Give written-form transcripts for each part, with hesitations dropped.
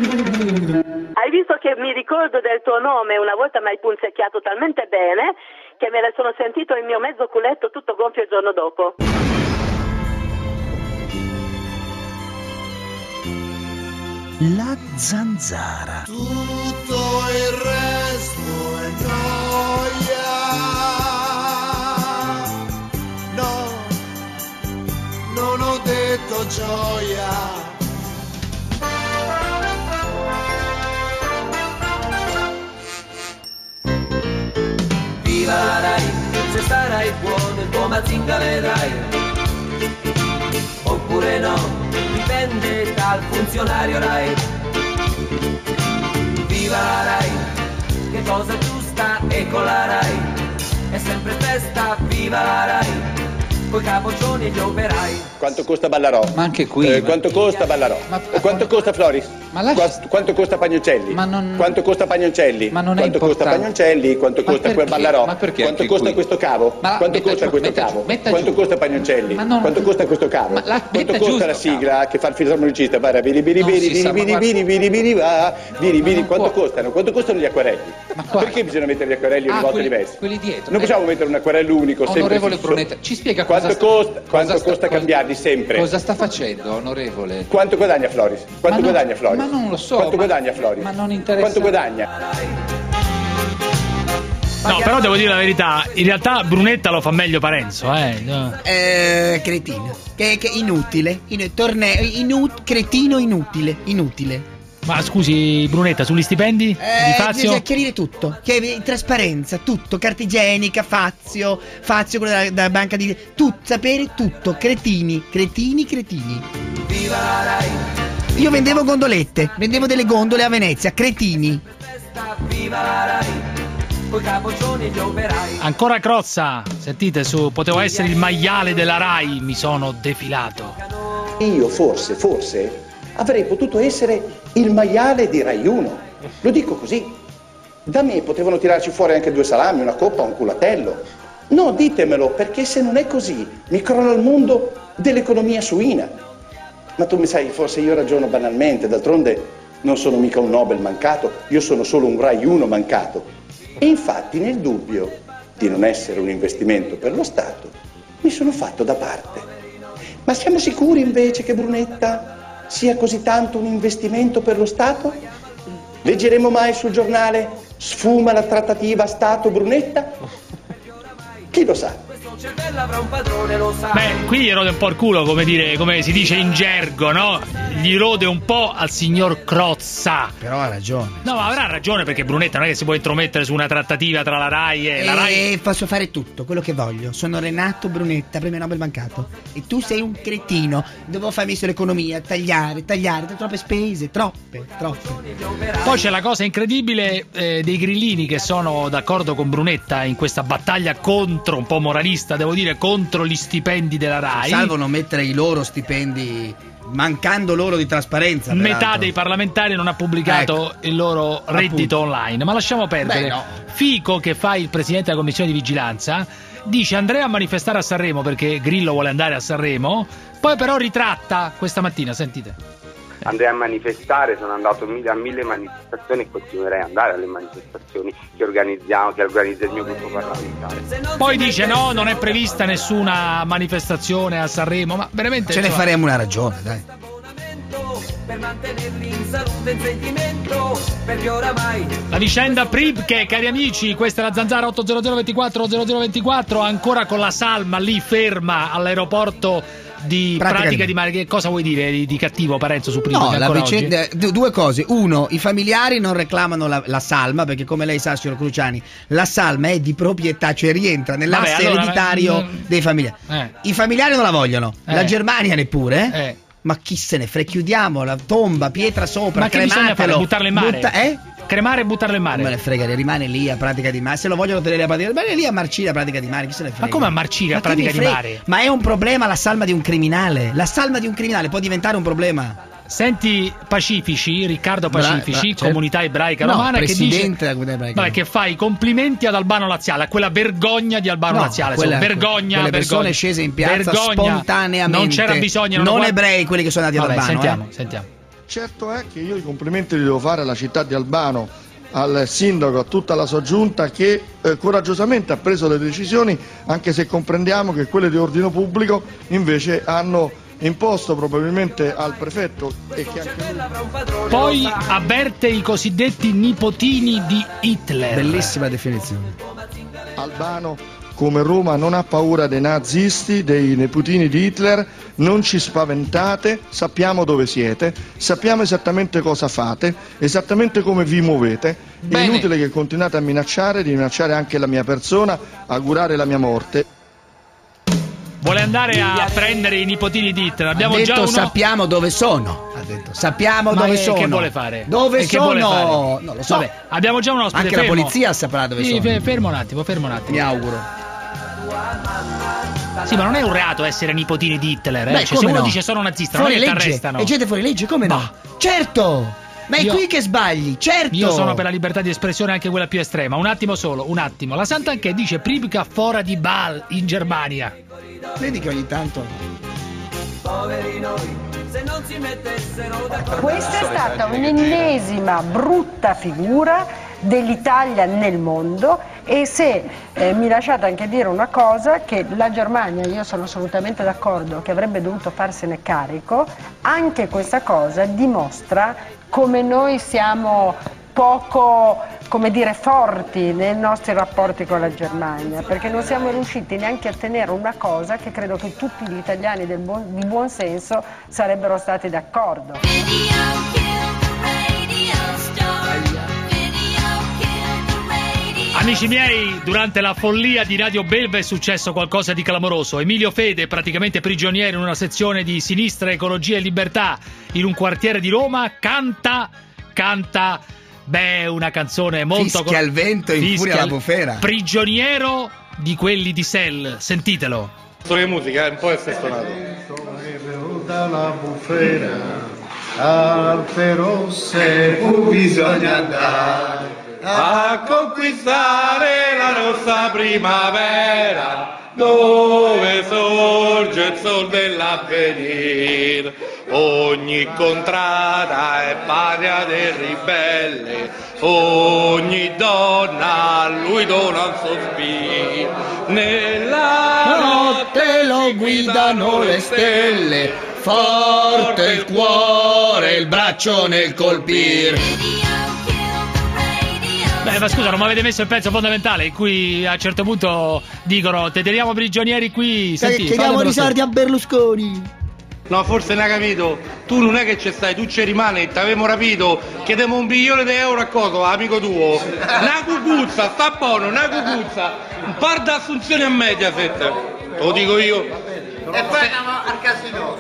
Hai visto che mi ricordo del tuo nome, una volta mi hai punzecchiato talmente bene che me ne sono sentito il mio mezzo culetto tutto gonfio il giorno dopo. La zanzara. Tutto il resto è noia. No, non ho detto gioia. Viva la Rai, se starai buono il tuo Mazinga vedrai. Oppure no, dipende dal funzionario Rai. Viva la Rai, che cosa giusta e con la Rai è sempre festa. Viva la Rai, coi capoccioni e gli operai. Quanto costa Ballarò? Ma anche qui. Quanto costa Ballarò? Quanto costa Floris? Quanto costa Pagnoncelli? Quanto costa Pagnoncelli? Ma non è quanto costa Pagnoncelli? Quanto costa quel Ballarò? Ma perché? Quanto costa questo cavo? Quanto costa questo cavo? Quanto costa Pagnoncelli? Quanto costa questo cavo? Quanto costa la sigla che fa il fisarmonicista? Quanto costano? Quanto costano gli acquarelli? Perché bisogna mettere gli acquarelli ogni volta diversi? Quelli dietro. Non possiamo mettere un acquarello unico sempre. Onorevole Brunetta, ci spiega quanto costa cambiarli sempre? Cosa sta facendo, onorevole? Quanto guadagna Floris? Quanto guadagna Floris? Ma non lo so. Quanto guadagna Floris? Ma non interessa. Quanto guadagna? No, però devo dire la verità, in realtà Brunetta lo fa meglio Parenzo, Cretino. Che inutile. Cretino inutile. Ma scusi, Brunetta, sugli stipendi di Fazio? Bisogna chiarire tutto. Trasparenza, tutto. Carta igienica, Fazio, quello della banca di... sapere tutto. Cretini. Viva la Rai. Io vendevo gondolette, vendevo delle gondole a Venezia. Cretini. Viva la Rai, coi capoccioni e gli operai. Ancora Crozza, sentite su, potevo essere il maiale della Rai, mi sono defilato. Io forse avrei potuto essere il maiale di Rai 1. Lo dico così. Da me potevano tirarci fuori anche 2 salami, una coppa, un culatello. No, ditemelo, perché se non è così mi crolla il mondo dell'economia suina. Ma tu mi sai, forse io ragiono banalmente, d'altronde non sono mica un Nobel mancato, io sono solo un Rai 1 mancato. E infatti nel dubbio di non essere un investimento per lo Stato mi sono fatto da parte. Ma siamo sicuri invece che Brunetta sia così tanto un investimento per lo Stato? Leggeremo mai sul giornale sfuma la trattativa Stato-Brunetta? Chi lo sa? Beh, qui gli rode un po' il culo, come si dice in gergo, no? Gli rode un po' al signor Crozza. Però ha ragione. No, ma avrà ragione, perché Brunetta non è che si può intromettere su una trattativa tra la Rai e la Rai. Posso fare tutto, quello che voglio. Sono Renato Brunetta, premio Nobel mancato. E tu sei un cretino. Devo farmi sull'economia, tagliare, troppe spese, troppe. Poi c'è la cosa incredibile dei grillini che sono d'accordo con Brunetta in questa battaglia contro, un po' moralista, devo dire, contro gli stipendi della Rai. Salvo non mettere i loro stipendi, mancando loro di trasparenza. Metà dei parlamentari non ha pubblicato il loro reddito online. Ma lasciamo perdere. No. Fico, che fa il presidente della commissione di vigilanza, dice andrei a manifestare a Sanremo perché Grillo vuole andare a Sanremo. Poi però ritratta questa mattina, sentite. Andrei a manifestare, sono andato a 1000 manifestazioni e continuerei ad andare alle manifestazioni che organizza il mio gruppo parlamentare. Poi dice no, non è prevista nessuna manifestazione a Sanremo, ma veramente ce ne faremo una ragione, dai. Per mantenerli in salute e in sentimento, perché oramai la vicenda Pribke, cari amici, questa è la Zanzara 80024 ancora con la salma lì ferma all'aeroporto di Pratica di Mare. Che cosa vuoi dire di cattivo, Parenzo, su Pribke? No, la vicenda, due cose. Uno, i familiari non reclamano la salma, perché come lei sa, signor Cruciani, la salma è di proprietà, cioè rientra nell'asse ereditario dei familiari. I familiari non la vogliono, la Germania neppure, Ma chi se ne frega, chiudiamo la tomba, pietra sopra, ma che bisogna fare? Buttarla in mare? Cremare e buttarla in mare? Non me ne frega, rimane lì a Pratica di Mare. Se lo vogliono tenere a Pratica di Mare, lì a marcire a Pratica di Mare, chi se ne frega? Ma come a marcire a Pratica di Mare? Ma è un problema la salma di un criminale. La salma di un criminale può diventare un problema. Senti Pacifici, Riccardo Pacifici, comunità ebraica romana, che dice che fa i complimenti ad Albano Laziale, a quella vergogna di Albano Laziale. Vergogna, quelle persone scese in piazza spontaneamente, non c'era bisogno, non ebrei quelli che sono andati ad Albano. Sentiamo. Certo è che io i complimenti li devo fare alla città di Albano, al sindaco, a tutta la sua giunta che coraggiosamente ha preso le decisioni, anche se comprendiamo che quelle di ordine pubblico invece hanno imposto probabilmente al prefetto e che anche lui... Poi avverte i cosiddetti nipotini di Hitler. Bellissima definizione. Albano, come Roma, non ha paura dei nazisti, dei nipotini di Hitler, non ci spaventate, sappiamo dove siete, sappiamo esattamente cosa fate, esattamente come vi muovete. Bene. È inutile che continuate a minacciare, di minacciare anche la mia persona, augurare la mia morte. Vuole andare a prendere i nipotini di Hitler. Abbiamo già uno... sappiamo dove sono. Ha detto sappiamo dove sono. Che vuole fare? Dove sono? Non lo so. Vabbè, abbiamo già un ospite. Anche la polizia saprà dove sono. Fermo un attimo. Mi auguro. Sì, ma non è un reato essere nipotini di Hitler. Beh, cioè, se uno dice sono nazista, non è che ti arrestano. E gente fuori legge, come no? Certo! Ma è qui che sbagli, certo! Io sono per la libertà di espressione, anche quella più estrema. Un attimo solo, un attimo. La Santanchè dice Pribka fora di Bal in Germania. Vedi che ogni tanto... Poveri noi, se non si mettessero d'accordo. Questa è stata un'ennesima brutta figura dell'Italia nel mondo, e se mi lasciate anche dire una cosa, che la Germania, io sono assolutamente d'accordo che avrebbe dovuto farsene carico, anche questa cosa dimostra come noi siamo poco, come dire, forti nei nostri rapporti con la Germania, perché non siamo riusciti neanche a tenere una cosa che credo che tutti gli italiani di buon senso sarebbero stati d'accordo. Amici miei, durante la follia di Radio Belva è successo qualcosa di clamoroso. Emilio Fede, praticamente prigioniero in una sezione di Sinistra, Ecologia e Libertà in un quartiere di Roma, canta una canzone molto... Fischia il vento e infuria la bufera. Prigioniero di quelli di Sel, sentitelo. Che musica, un po' è festonato. Sono venuta la bufera, Alpe rosse, bisogna andare a conquistare la nostra primavera, dove sorge il sol dell'avvenir. Ogni contrada è patria del ribelle, ogni donna a lui dona un sospiro. Nella notte lo guidano le stelle, forte il cuore, il braccio nel colpir. Beh, ma scusa, non mi avete messo il pezzo fondamentale in cui a un certo punto dicono te teniamo prigionieri qui. Senti, chiediamo i soldi a Berlusconi. No, forse non hai capito. Tu non è che ci stai, tu ci rimani, ti avevamo rapito. Chiediamo €1 milione a cosa, amico tuo. Una cucuzza, sta buono, una cucuzza. Un par d'assunzioni a Mediaset. Lo dico io. E poi andiamo al casino.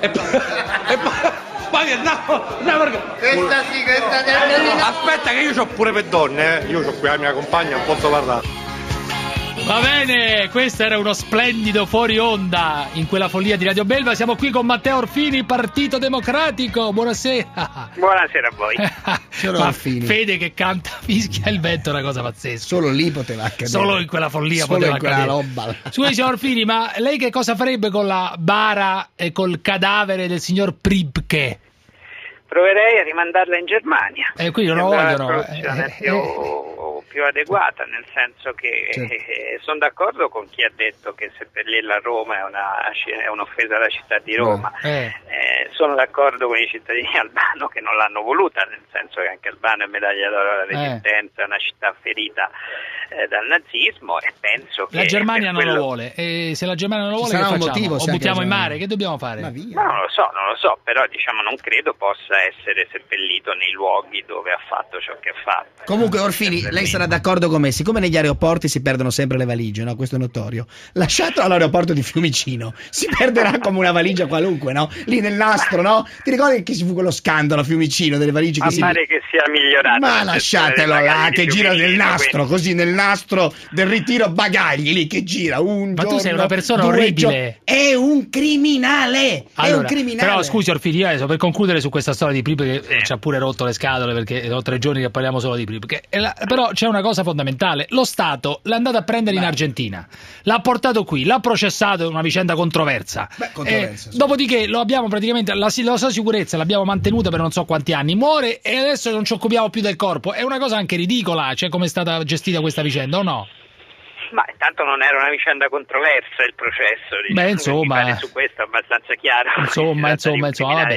Questa sì, aspetta che io c'ho pure per donne, io c'ho qui la mia compagna, non posso parlare. Va bene, questo era uno splendido fuori onda in quella follia di Radio Belva. Siamo qui con Matteo Orfini, Partito Democratico. Buonasera. Buonasera a voi. Ma Fede che canta Fischia il vento è una cosa pazzesca. Solo lì poteva accadere. Solo in quella follia solo poteva in quella accadere. roba. Scusi, signor Orfini, ma lei che cosa farebbe con la bara e col cadavere del signor Pribke? Proverei a rimandarla in Germania. Quindi non lo vogliono. Una più adeguata, nel senso che sono d'accordo con chi ha detto che seppellirla a Roma è un'offesa alla città di Roma. Sono d'accordo con i cittadini di Albano che non l'hanno voluta, nel senso che anche Albano è medaglia d'oro alla resistenza, è una città ferita dal nazismo, e penso che la Germania non lo vuole, e se la Germania non lo vuole, che facciamo? Motivo, o buttiamo in mare? Che dobbiamo fare? No, non lo so, però non credo possa essere seppellito nei luoghi dove ha fatto ciò che ha fatto. Comunque Orfini, lei sarà d'accordo con me, siccome negli aeroporti si perdono sempre le valigie, no? Questo è notorio. Lasciatelo all'aeroporto di Fiumicino, si perderà come una valigia qualunque, no? Lì nel nastro, no? Ti ricordi che si fu quello scandalo a Fiumicino delle valigie che pare che sia migliorato. Ma lasciatelo là, che gira nel nastro, così nel nastro nastro del ritiro bagagli lì che gira un ma giorno, tu sei una persona orribile. È un criminale. Allora, è un criminale. Però scusi Orfini, io adesso per concludere su questa storia di Prip che ci ha pure rotto le scatole perché sono 3 giorni che parliamo solo di Prip, però c'è una cosa fondamentale: lo Stato l'ha andato a prendere in Argentina, l'ha portato qui, l'ha processato in una vicenda controversa. Dopodiché lo abbiamo praticamente la sua sicurezza l'abbiamo mantenuta per non so quanti anni, muore e adesso non ci occupiamo più del corpo. È una cosa anche ridicola, cioè come è stata gestita questa vicenda, o no? Ma intanto non era una vicenda controversa il processo, diciamo, insomma, su questo è abbastanza chiaro. Insomma, vabbè.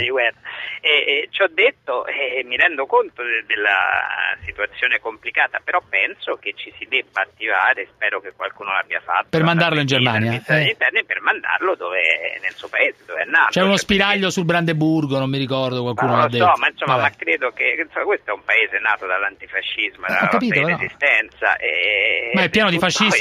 E ci ho detto mi rendo conto della situazione complicata, però penso che ci si debba attivare, spero che qualcuno l'abbia fatto, per mandarlo in Germania, interni, per mandarlo nel suo paese, dove è nato. C'è uno spiraglio sul Brandeburgo, non mi ricordo, qualcuno l'ha detto. Ma insomma, ma credo che questo è un paese nato dall'antifascismo, dalla lotta di resistenza, ma è pieno di fascisti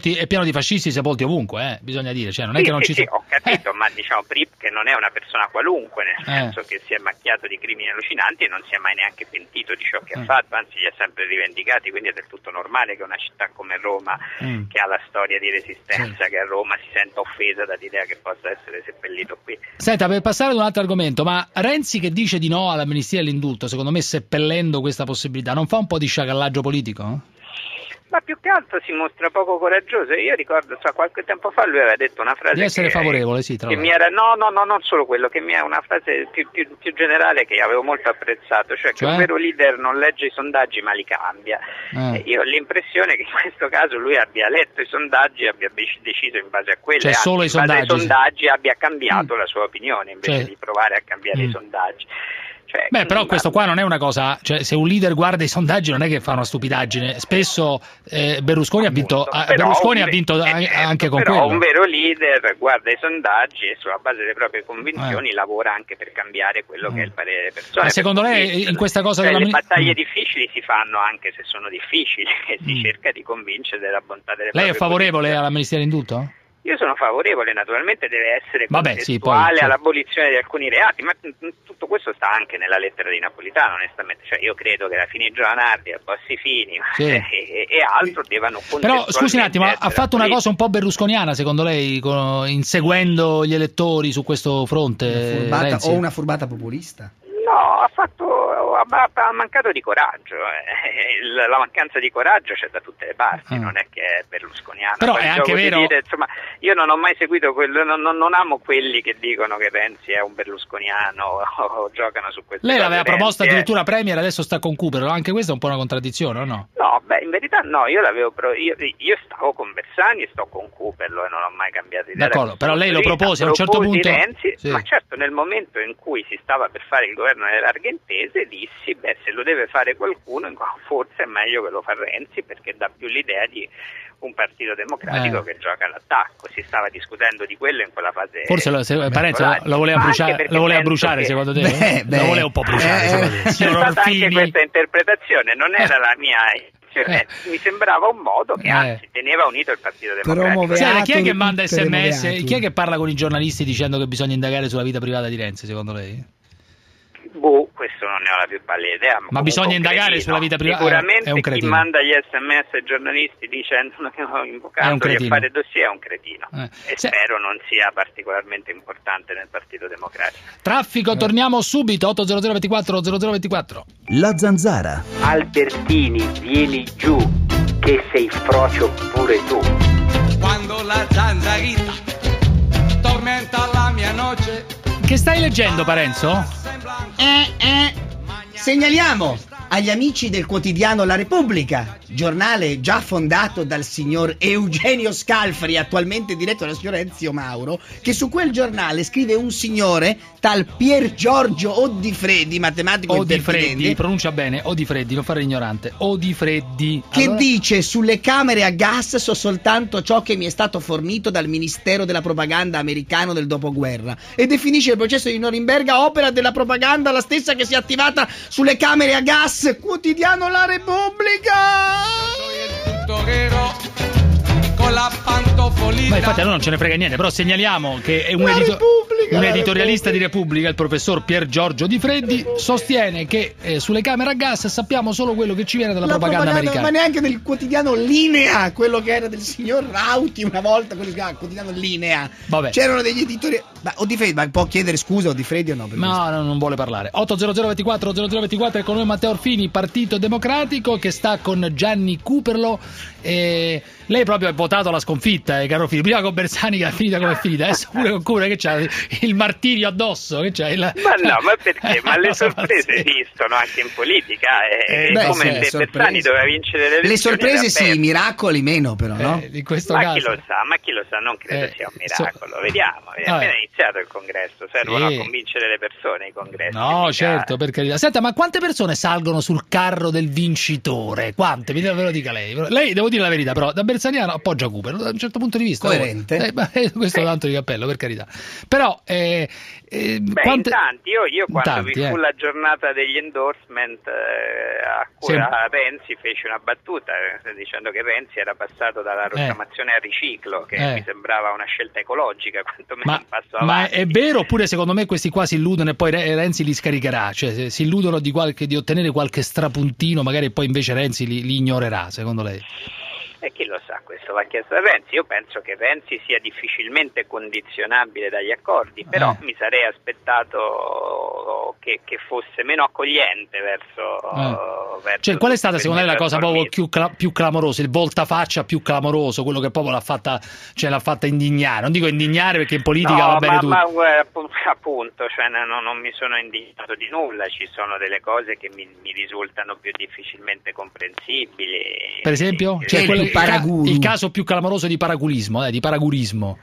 sepolti ovunque, bisogna dire, cioè non è che non ci sono. Ho capito, ma diciamo Prip che non è una persona qualunque, nel senso che si è macchiato di crimini allucinanti e non si è mai neanche pentito di ciò che ha fatto, anzi li ha sempre rivendicati, quindi è del tutto normale che una città come Roma, che ha la storia di resistenza, che a Roma si senta offesa dall'idea che possa essere seppellito qui. Senta, per passare ad un altro argomento, ma Renzi che dice di no all'amnistia e all'indulto, secondo me seppellendo questa possibilità, non fa un po' di sciacallaggio politico? Ma più che altro si mostra poco coraggioso. Io ricordo, qualche tempo fa lui aveva detto una frase di essere favorevole, sì, tra che mi era non solo quello, che mi è una frase più generale che avevo molto apprezzato, cioè che un vero leader non legge i sondaggi ma li cambia. Io ho l'impressione che in questo caso lui abbia letto i sondaggi e abbia deciso in base a quelli, cioè solo i sondaggi abbia cambiato la sua opinione invece di provare a cambiare i sondaggi. Però questo qua non è una cosa, cioè se un leader guarda i sondaggi non è che fa una stupidaggine, spesso Berlusconi ha vinto anche con quello. Però un vero leader guarda i sondaggi e sulla base delle proprie convinzioni lavora anche per cambiare quello che è il parere delle persone. Ma secondo lei in questa cosa le battaglie difficili si fanno anche se sono difficili e si cerca di convincere della bontà delle proprie. Lei è favorevole all'amnistia e all'indulto? Io sono favorevole, naturalmente deve essere contestuale all'abolizione di alcuni reati, ma tutto questo sta anche nella lettera di Napolitano, onestamente. Cioè io credo che la Fini Giovanardi, a Bossi-Fini e altro devono Però scusi un attimo, ha fatto una cosa un po' berlusconiana secondo lei, inseguendo gli elettori su questo fronte? Una furbata populista? No, ha mancato di coraggio. La mancanza di coraggio c'è da tutte le parti, non è che è berlusconiana. Però è anche vero. Insomma, io non ho mai seguito quello, non amo quelli che dicono che Renzi è un berlusconiano o giocano su questo. Lei l'aveva proposta addirittura Premier, adesso sta con Cooper, anche questa è un po' una contraddizione, o no? No, in verità no, io stavo con Bersani e sto con Cooper e non ho mai cambiato idea. D'accordo, però lei lo propose a un certo punto. Renzi, ma certo nel momento in cui si stava per fare il governo dell'Argentese dissi, se lo deve fare qualcuno forse è meglio che lo fa Renzi perché dà più l'idea di un partito democratico che gioca all'attacco. Si stava discutendo di quello in quella fase. Forse Parenzo lo voleva bruciare secondo te? Lo voleva un po' bruciare secondo te? C'è stata anche questa interpretazione, non era la mia. Mi sembrava un modo che anzi teneva unito il Partito Democratico. Chi è che manda SMS? Chi è che parla con i giornalisti dicendo che bisogna indagare sulla vita privata di Renzi, secondo lei? Questo non ne ho la più pallida idea. Ma bisogna indagare sulla vita privata? Sicuramente è un cretino. Chi manda gli SMS ai giornalisti dicendo invocandoli a fare dossier è un cretino. E spero non sia particolarmente importante nel Partito Democratico. Traffico, torniamo subito. 800 24 0024. La Zanzara. Albertini, vieni giù, che sei frocio pure tu. Quando la zanzarita tormenta la mia noce. Che stai leggendo, Parenzo? Segnaliamo agli amici del quotidiano La Repubblica, giornale già fondato dal signor Eugenio Scalfari, attualmente diretto dal signor Ezio Mauro, che su quel giornale scrive un signore tal Pier Giorgio Odifreddi, matematico Odifreddi, pronuncia bene, Odifreddi, non fare l'ignorante, Odifreddi. Che dice: sulle camere a gas so soltanto ciò che mi è stato fornito dal Ministero della Propaganda americano del dopoguerra, e definisce il processo di Norimberga opera della propaganda, la stessa che si è attivata sulle camere a gas. Quotidiano La Repubblica. con la pantofolina. Ma infatti a noi non ce ne frega niente, però segnaliamo che è un editorialista di Repubblica, il professor Pier Giorgio Di Freddi, sostiene che sulle camere a gas sappiamo solo quello che ci viene dalla propaganda americana. Ma neanche del quotidiano Linea, quello che era del signor Rauti una volta, quello che si chiama quotidiano Linea. Vabbè. C'erano degli editori. O Di Freddi, ma può chiedere scusa o Di Freddi o no? No, non vuole parlare. 80024 è con noi Matteo Orfini, Partito Democratico, che sta con Gianni Cuperlo. Lei proprio ha votato la sconfitta, caro Fini. Prima con Bersani che è finita come è finita, adesso pure con Cuperlo che c'ha il martirio addosso. Che c'ha Ma no, ma perché? Ma le sorprese esistono anche in politica. Come Bersani doveva vincere le elezioni. Le sorprese sì, i miracoli meno però, no? In questo ma caso. chi lo sa, non credo sia un miracolo. Vediamo, è appena iniziato il congresso, servono a convincere le persone i congressi. No, certo, per carità. Senta, ma quante persone salgono sul carro del vincitore? Quante? Ve lo dica lei. Lei, devo dire la verità, però da bersaniano appoggia Cooper, da un certo punto di vista. Coerente. Questo tanto di cappello, per carità. Però in tanti, io quando vi fu la giornata degli endorsement a cui Renzi fece una battuta dicendo che Renzi era passato dalla rottamazione al riciclo, che mi sembrava una scelta ecologica, quantomeno un passo avanti. Ma è vero, oppure secondo me questi qua si illudono e poi Renzi li scaricherà, cioè si illudono di ottenere qualche strapuntino, magari poi invece Renzi li ignorerà, secondo lei? E chi lo sa, questo va chiesto a Renzi. Io penso che Renzi sia difficilmente condizionabile dagli accordi, però mi sarei aspettato che fosse meno accogliente verso cioè, qual è stata secondo lei la cosa proprio più clamorosa, il voltafaccia più clamoroso, quello che proprio l'ha fatta indignare? Non dico indignare perché in politica va bene tutto. Ma appunto, cioè, non mi sono indignato di nulla, ci sono delle cose che mi risultano più difficilmente comprensibili. Per esempio? Cioè, il caso più clamoroso di paragulismo, di paragurismo.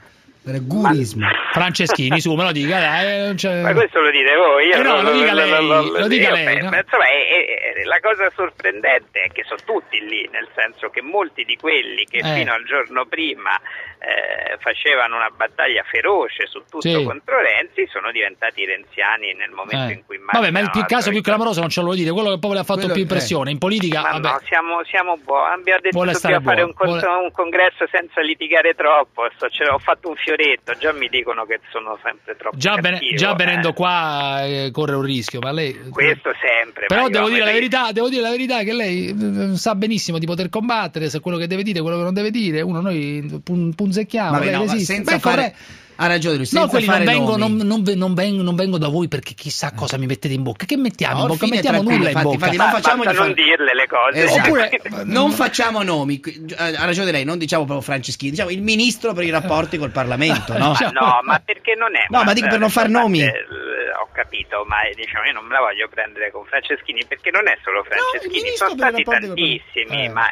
Franceschini, su, me lo dica, dai. Ma questo lo dite voi? No, lo dica lei. Lo dica lei. No? Insomma, la cosa sorprendente è che sono tutti lì, nel senso che molti di quelli che fino al giorno prima facevano una battaglia feroce su tutto contro Renzi sono diventati renziani nel momento in cui vabbè, ma il caso più clamoroso non ce lo dite, quello che proprio le ha fatto più impressione in politica. Ma no, siamo buoni. Abbiamo detto che dobbiamo fare un congresso senza litigare troppo. Ho fatto un fioretto, già mi dicono che sono sempre troppo cattivo. Già venendo qua corre un rischio, ma lei questo sempre. Però devo dire la verità che lei sa benissimo di poter combattere, se quello che deve dire, quello che non deve dire, noi punzecchiamo. Vabbè, no, senza fare... Ha ragione lui, no, quelli non vengo da voi perché chissà cosa mi mettete in bocca. Che mettiamo in bocca? Mettiamo nulla in bocca. Infatti, non dirle le cose. Oppure non facciamo nomi. Ha ragione lei, non diciamo proprio Franceschini, diciamo il ministro per i rapporti col Parlamento, no? No, ma perché non è? No, ma dico per non far nomi. Ho capito, ma diciamo io non me la voglio prendere con Franceschini perché non è solo Franceschini, sono stati tantissimi, ma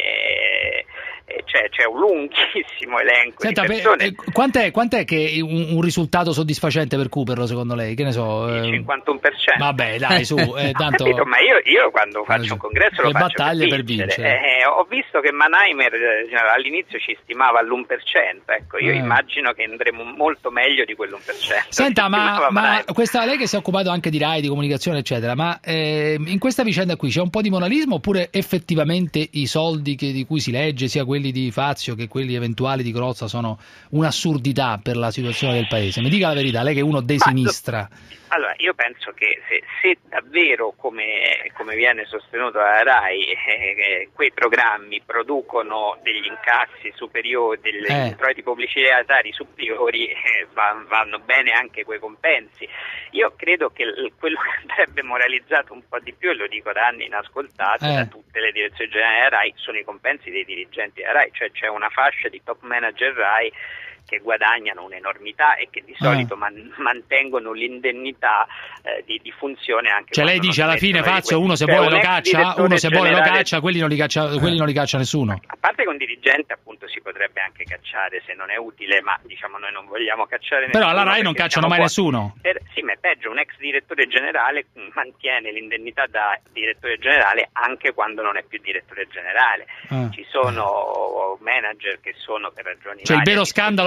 c'è un lunghissimo elenco. Senta, di persone. Quant'è che un risultato soddisfacente per Cooperlo, secondo lei? Che ne so? Il 51%. Vabbè, dai, su. Tanto... Capito, ma io quando faccio un congresso lo faccio battaglie per vincere. Ho visto che Mannheimer all'inizio ci stimava all'1%. Ecco, io immagino che andremo molto meglio di quell'1%. Senta, ma questa lei che si è occupato anche di Rai, di comunicazione, eccetera, ma in questa vicenda qui c'è un po' di moralismo oppure effettivamente i soldi di cui si legge, sia quelli di Fazio che quelli eventuali di Crozza, sono un'assurdità per la situazione del paese? Mi dica la verità, lei che è uno de sinistra. Allora, io penso che se davvero, come viene sostenuto dalla RAI, quei programmi producono degli incassi superiori, degli introiti pubblicitari superiori, vanno bene anche quei compensi. Io credo che quello che andrebbe moralizzato un po' di più, e lo dico da anni inascoltato da tutte le direzioni generali della RAI, sono i compensi dei dirigenti della RAI, cioè c'è una fascia di top manager RAI che guadagnano un'enormità e che di solito mantengono l'indennità di funzione anche. Cioè lei dice alla fine Fazio uno se vuole lo caccia, quelli non li caccia nessuno. A parte che un dirigente appunto si potrebbe anche cacciare se non è utile, ma diciamo noi non vogliamo cacciare nessuno. Però alla RAI non cacciano mai nessuno. Sì, ma è peggio, un ex direttore generale mantiene l'indennità da direttore generale anche quando non è più direttore generale. Ci sono manager che sono per ragioni il vero scandalo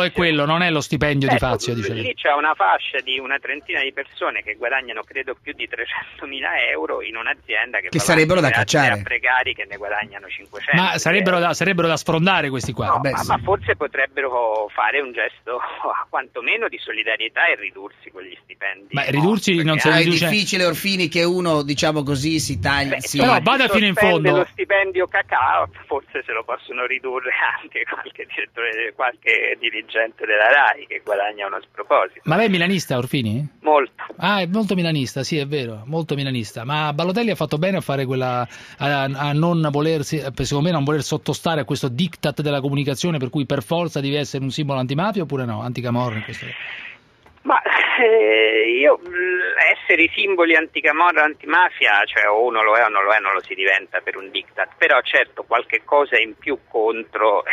è quello, non è lo stipendio di Fazio, dice lì c'è una fascia di una trentina di persone che guadagnano credo più di 300.000 euro in un'azienda che sarebbero da cacciare a precari che ne guadagnano 500. Ma sarebbero da sfrondare questi qua. No, ma forse potrebbero fare un gesto quantomeno di solidarietà e ridursi quegli stipendi. Ma ridursi non si riduce. È difficile, Orfini, che uno, diciamo così, si tagli. Però vada fino in fondo. Lo stipendio cacao forse se lo possono ridurre anche qualche direttore, qualche dirigente della RAI che guadagna uno sproposito. Ma lei è milanista, Orfini? Molto. Ah, è molto milanista, sì, è vero, molto milanista. Ma Balotelli ha fatto bene a fare quella a non volersi, secondo me, non voler sottostare a questo diktat della comunicazione per cui per forza devi essere un simbolo antimafia oppure no? Anticamorra in questo caso. Ma io essere i simboli anticamorra, antimafia, cioè o uno lo è o non lo è, non lo si diventa per un diktat, però certo qualche cosa in più contro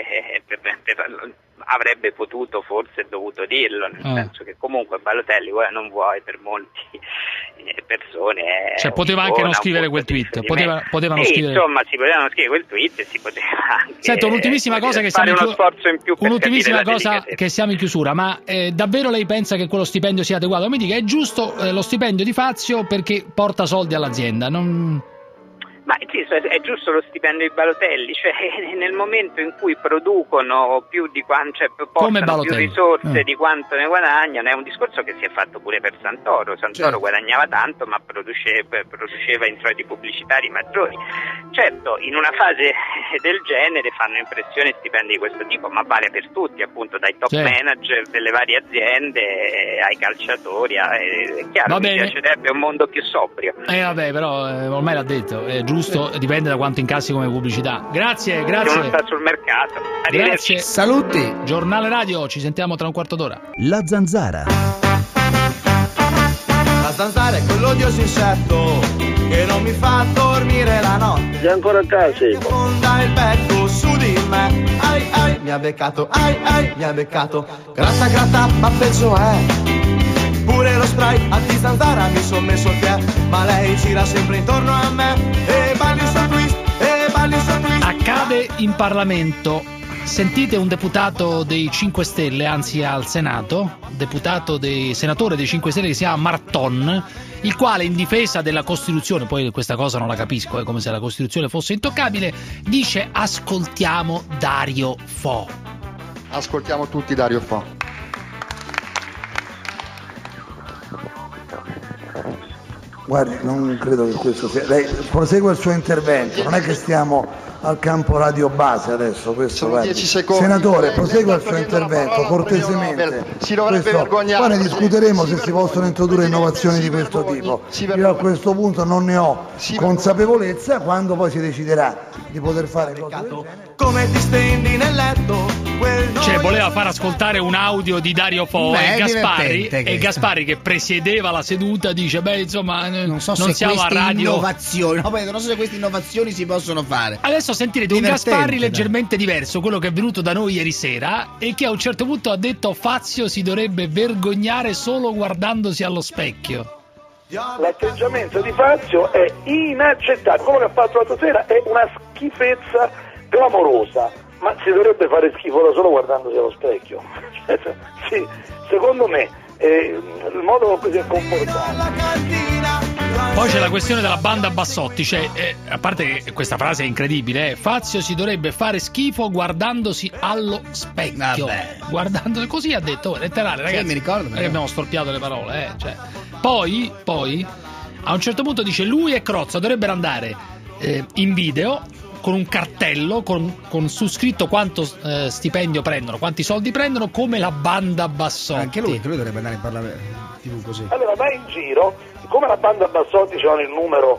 avrebbe potuto, forse dovuto dirlo, nel senso che comunque Balotelli non vuoi per molti persone cioè poteva anche non scrivere quel tweet, potevano scrivere. Insomma, si potevano scrivere quel tweet e si poteva anche sento un'ultimissima cosa che fare uno sforzo in più per un'ultimissima cosa che siamo in chiusura, ma davvero lei pensa che quello stipendio sia adeguato? Mi dica, è giusto lo stipendio di Fazio perché porta soldi all'azienda, non... Ma sì, è giusto lo stipendio di Balotelli, cioè nel momento in cui producono più di quanto, cioè portano più risorse di quanto ne guadagnano, è un discorso che si è fatto pure per Santoro. Santoro guadagnava tanto ma produceva introiti pubblicitari maggiori. Certo, in una fase del genere fanno impressione stipendi di questo tipo, ma vale per tutti, appunto, dai top manager delle varie aziende ai calciatori. È chiaro che mi piacerebbe un mondo più sobrio. Vabbè, però ormai l'ha detto, è giusto, dipende da quanto incassi come pubblicità. Grazie. Non sta sul mercato. Grazie. Saluti. Giornale Radio, ci sentiamo tra un quarto d'ora. La zanzara. La zanzara è quell'odioso insetto che non mi fa dormire la notte. Sei ancora a casa? Mi affonda il becco su di me. Ai ai, mi ha beccato. Ai ai, mi ha beccato. Gratta, ma peggio è. Pure lo spray anti-zanzara mi son messo il piede, ma lei gira sempre intorno a me e balli il suo twist, Accade in Parlamento. Sentite un deputato dei 5 Stelle, anzi al Senato, senatore dei 5 Stelle che si chiama Marton, il quale in difesa della Costituzione, poi questa cosa non la capisco, è come se la Costituzione fosse intoccabile, dice ascoltiamo Dario Fo. Ascoltiamo tutti Dario Fo. Guardi, non credo che questo sia. Lei prosegua il suo intervento, non è che stiamo al campo radio base adesso. Questo, sono 10 secondi. Senatore, prosegua il suo intervento, cortesemente. Si dovrebbe vergognare. Poi ne discuteremo se si possono introdurre innovazioni di questo tipo. Io a questo punto non ne ho consapevolezza, quando poi si deciderà di poter fare cose del genere. Come ti stendi nel letto. Cioè voleva far ascoltare un audio di Dario Fo e Gasparri che presiedeva la seduta dice insomma non so non se siamo a radio innovazioni, non so se queste innovazioni si possono fare. Adesso sentirete un Gasparri leggermente diverso, quello che è venuto da noi ieri sera e che a un certo punto ha detto Fazio si dovrebbe vergognare solo guardandosi allo specchio. L'atteggiamento di Fazio è inaccettabile, quello che ha fatto l'altra sera è una schifezza clamorosa, ma si dovrebbe fare schifo da solo guardandosi allo specchio. Sì, secondo me il modo con cui si è comportato. Poi c'è la questione della banda Bassotti, cioè a parte che questa frase è incredibile, Fazio si dovrebbe fare schifo guardandosi allo specchio. Guardando così ha detto, letterale, ragazzi. Sì, mi ricordo. Perché abbiamo storpiato le parole, cioè. Poi a un certo punto dice lui e Crozza dovrebbero andare in video con un cartello con su scritto quanto stipendio prendono, quanti soldi prendono, come la banda Bassotti. Anche lui dovrebbe andare in Parlamento TV così. Allora vai in giro, come la banda Bassotti c'hanno il numero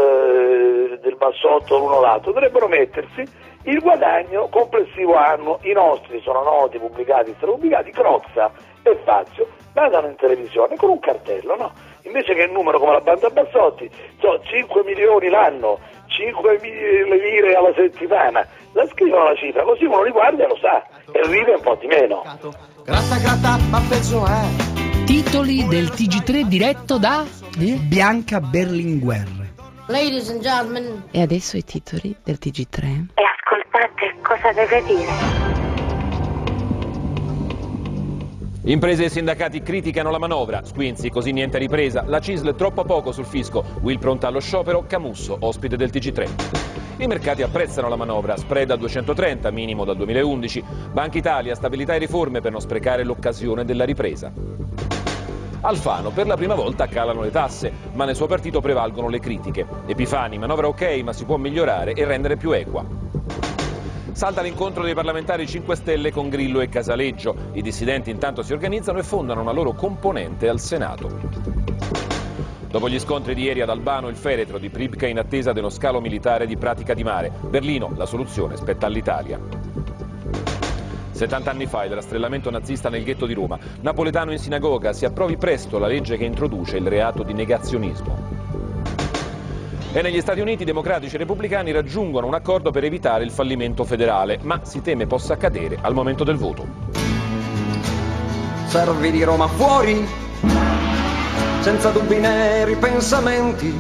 del bassotto l'uno l'altro, dovrebbero mettersi il guadagno complessivo annuo. I nostri sono noti, pubblicati, strapubblicati. Crozza e Fazio vadano in televisione con un cartello, no? Invece che il numero come la banda Bassotti, 5 milioni l'anno, 5 lire alla settimana, la scrivono la cifra, così uno li guarda e lo sa, e ride un po' di meno. Gratta, ma peggio è. Titoli del TG3 diretto da Bianca Berlinguer. Ladies and gentlemen. E adesso i titoli del TG3. E ascoltate cosa deve dire. Imprese e sindacati criticano la manovra, Squinzi così niente ripresa, la CISL troppo poco sul fisco, Will pronta allo sciopero, Camusso ospite del TG3. I mercati apprezzano la manovra, spread a 230, minimo dal 2011, Banca Italia, stabilità e riforme per non sprecare l'occasione della ripresa. Alfano, per la prima volta calano le tasse, ma nel suo partito prevalgono le critiche. Epifani, manovra ok, ma si può migliorare e rendere più equa. Salta l'incontro dei parlamentari 5 Stelle con Grillo e Casaleggio. I dissidenti intanto si organizzano e fondano una loro componente al Senato. Dopo gli scontri di ieri ad Albano, il feretro di Pripyat in attesa dello scalo militare di Pratica di Mare. Berlino, la soluzione spetta all'Italia. 70 anni fa il rastrellamento nazista nel ghetto di Roma. Napoletano in sinagoga, si approvi presto la legge che introduce il reato di negazionismo. E negli Stati Uniti i democratici e repubblicani raggiungono un accordo per evitare il fallimento federale, ma si teme possa accadere al momento del voto. Servi di Roma fuori, senza dubbi né ripensamenti.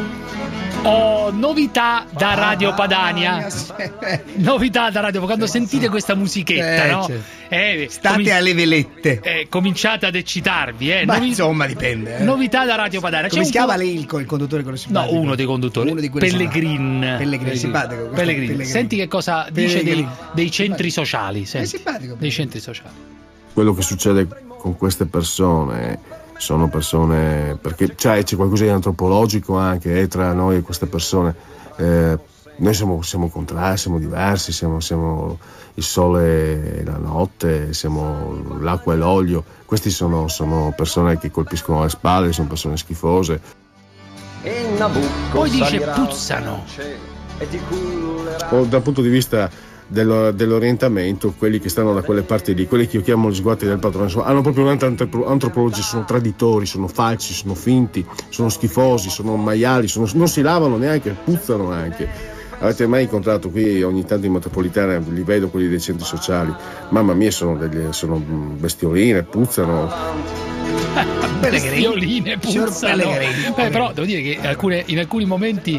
Novità da Radio Padania. Novità da Radio. Quando sentite questa musichetta, no? State alle velette. Cominciate ad eccitarvi, Ma insomma, dipende. Novità da Radio Padania. Come si chiama lei il conduttore con No, uno dei conduttori. Pellegrin. Simpatico. Pellegrin. Senti che cosa dice dei centri sociali. È simpatico. Dei centri sociali. Quello che succede con queste persone sono persone, perché c'è qualcosa di antropologico anche tra noi e queste persone. Noi siamo contrari, siamo diversi, siamo il sole e la notte, siamo l'acqua e l'olio. Questi sono persone che colpiscono le spalle, sono persone schifose. Poi dice puzzano. Dal punto di vista dell'orientamento, quelli che stanno da quelle parti lì, quelli che io chiamo gli sguardi del padrone, hanno proprio un'altra antropologia, sono traditori, sono falsi, sono finti, sono schifosi, sono maiali, non si lavano neanche, puzzano anche. Avete mai incontrato qui ogni tanto in metropolitana, li vedo quelli dei centri sociali, mamma mia, sono bestioline, puzzano. Bestioline puzzano. Però devo dire che in alcuni momenti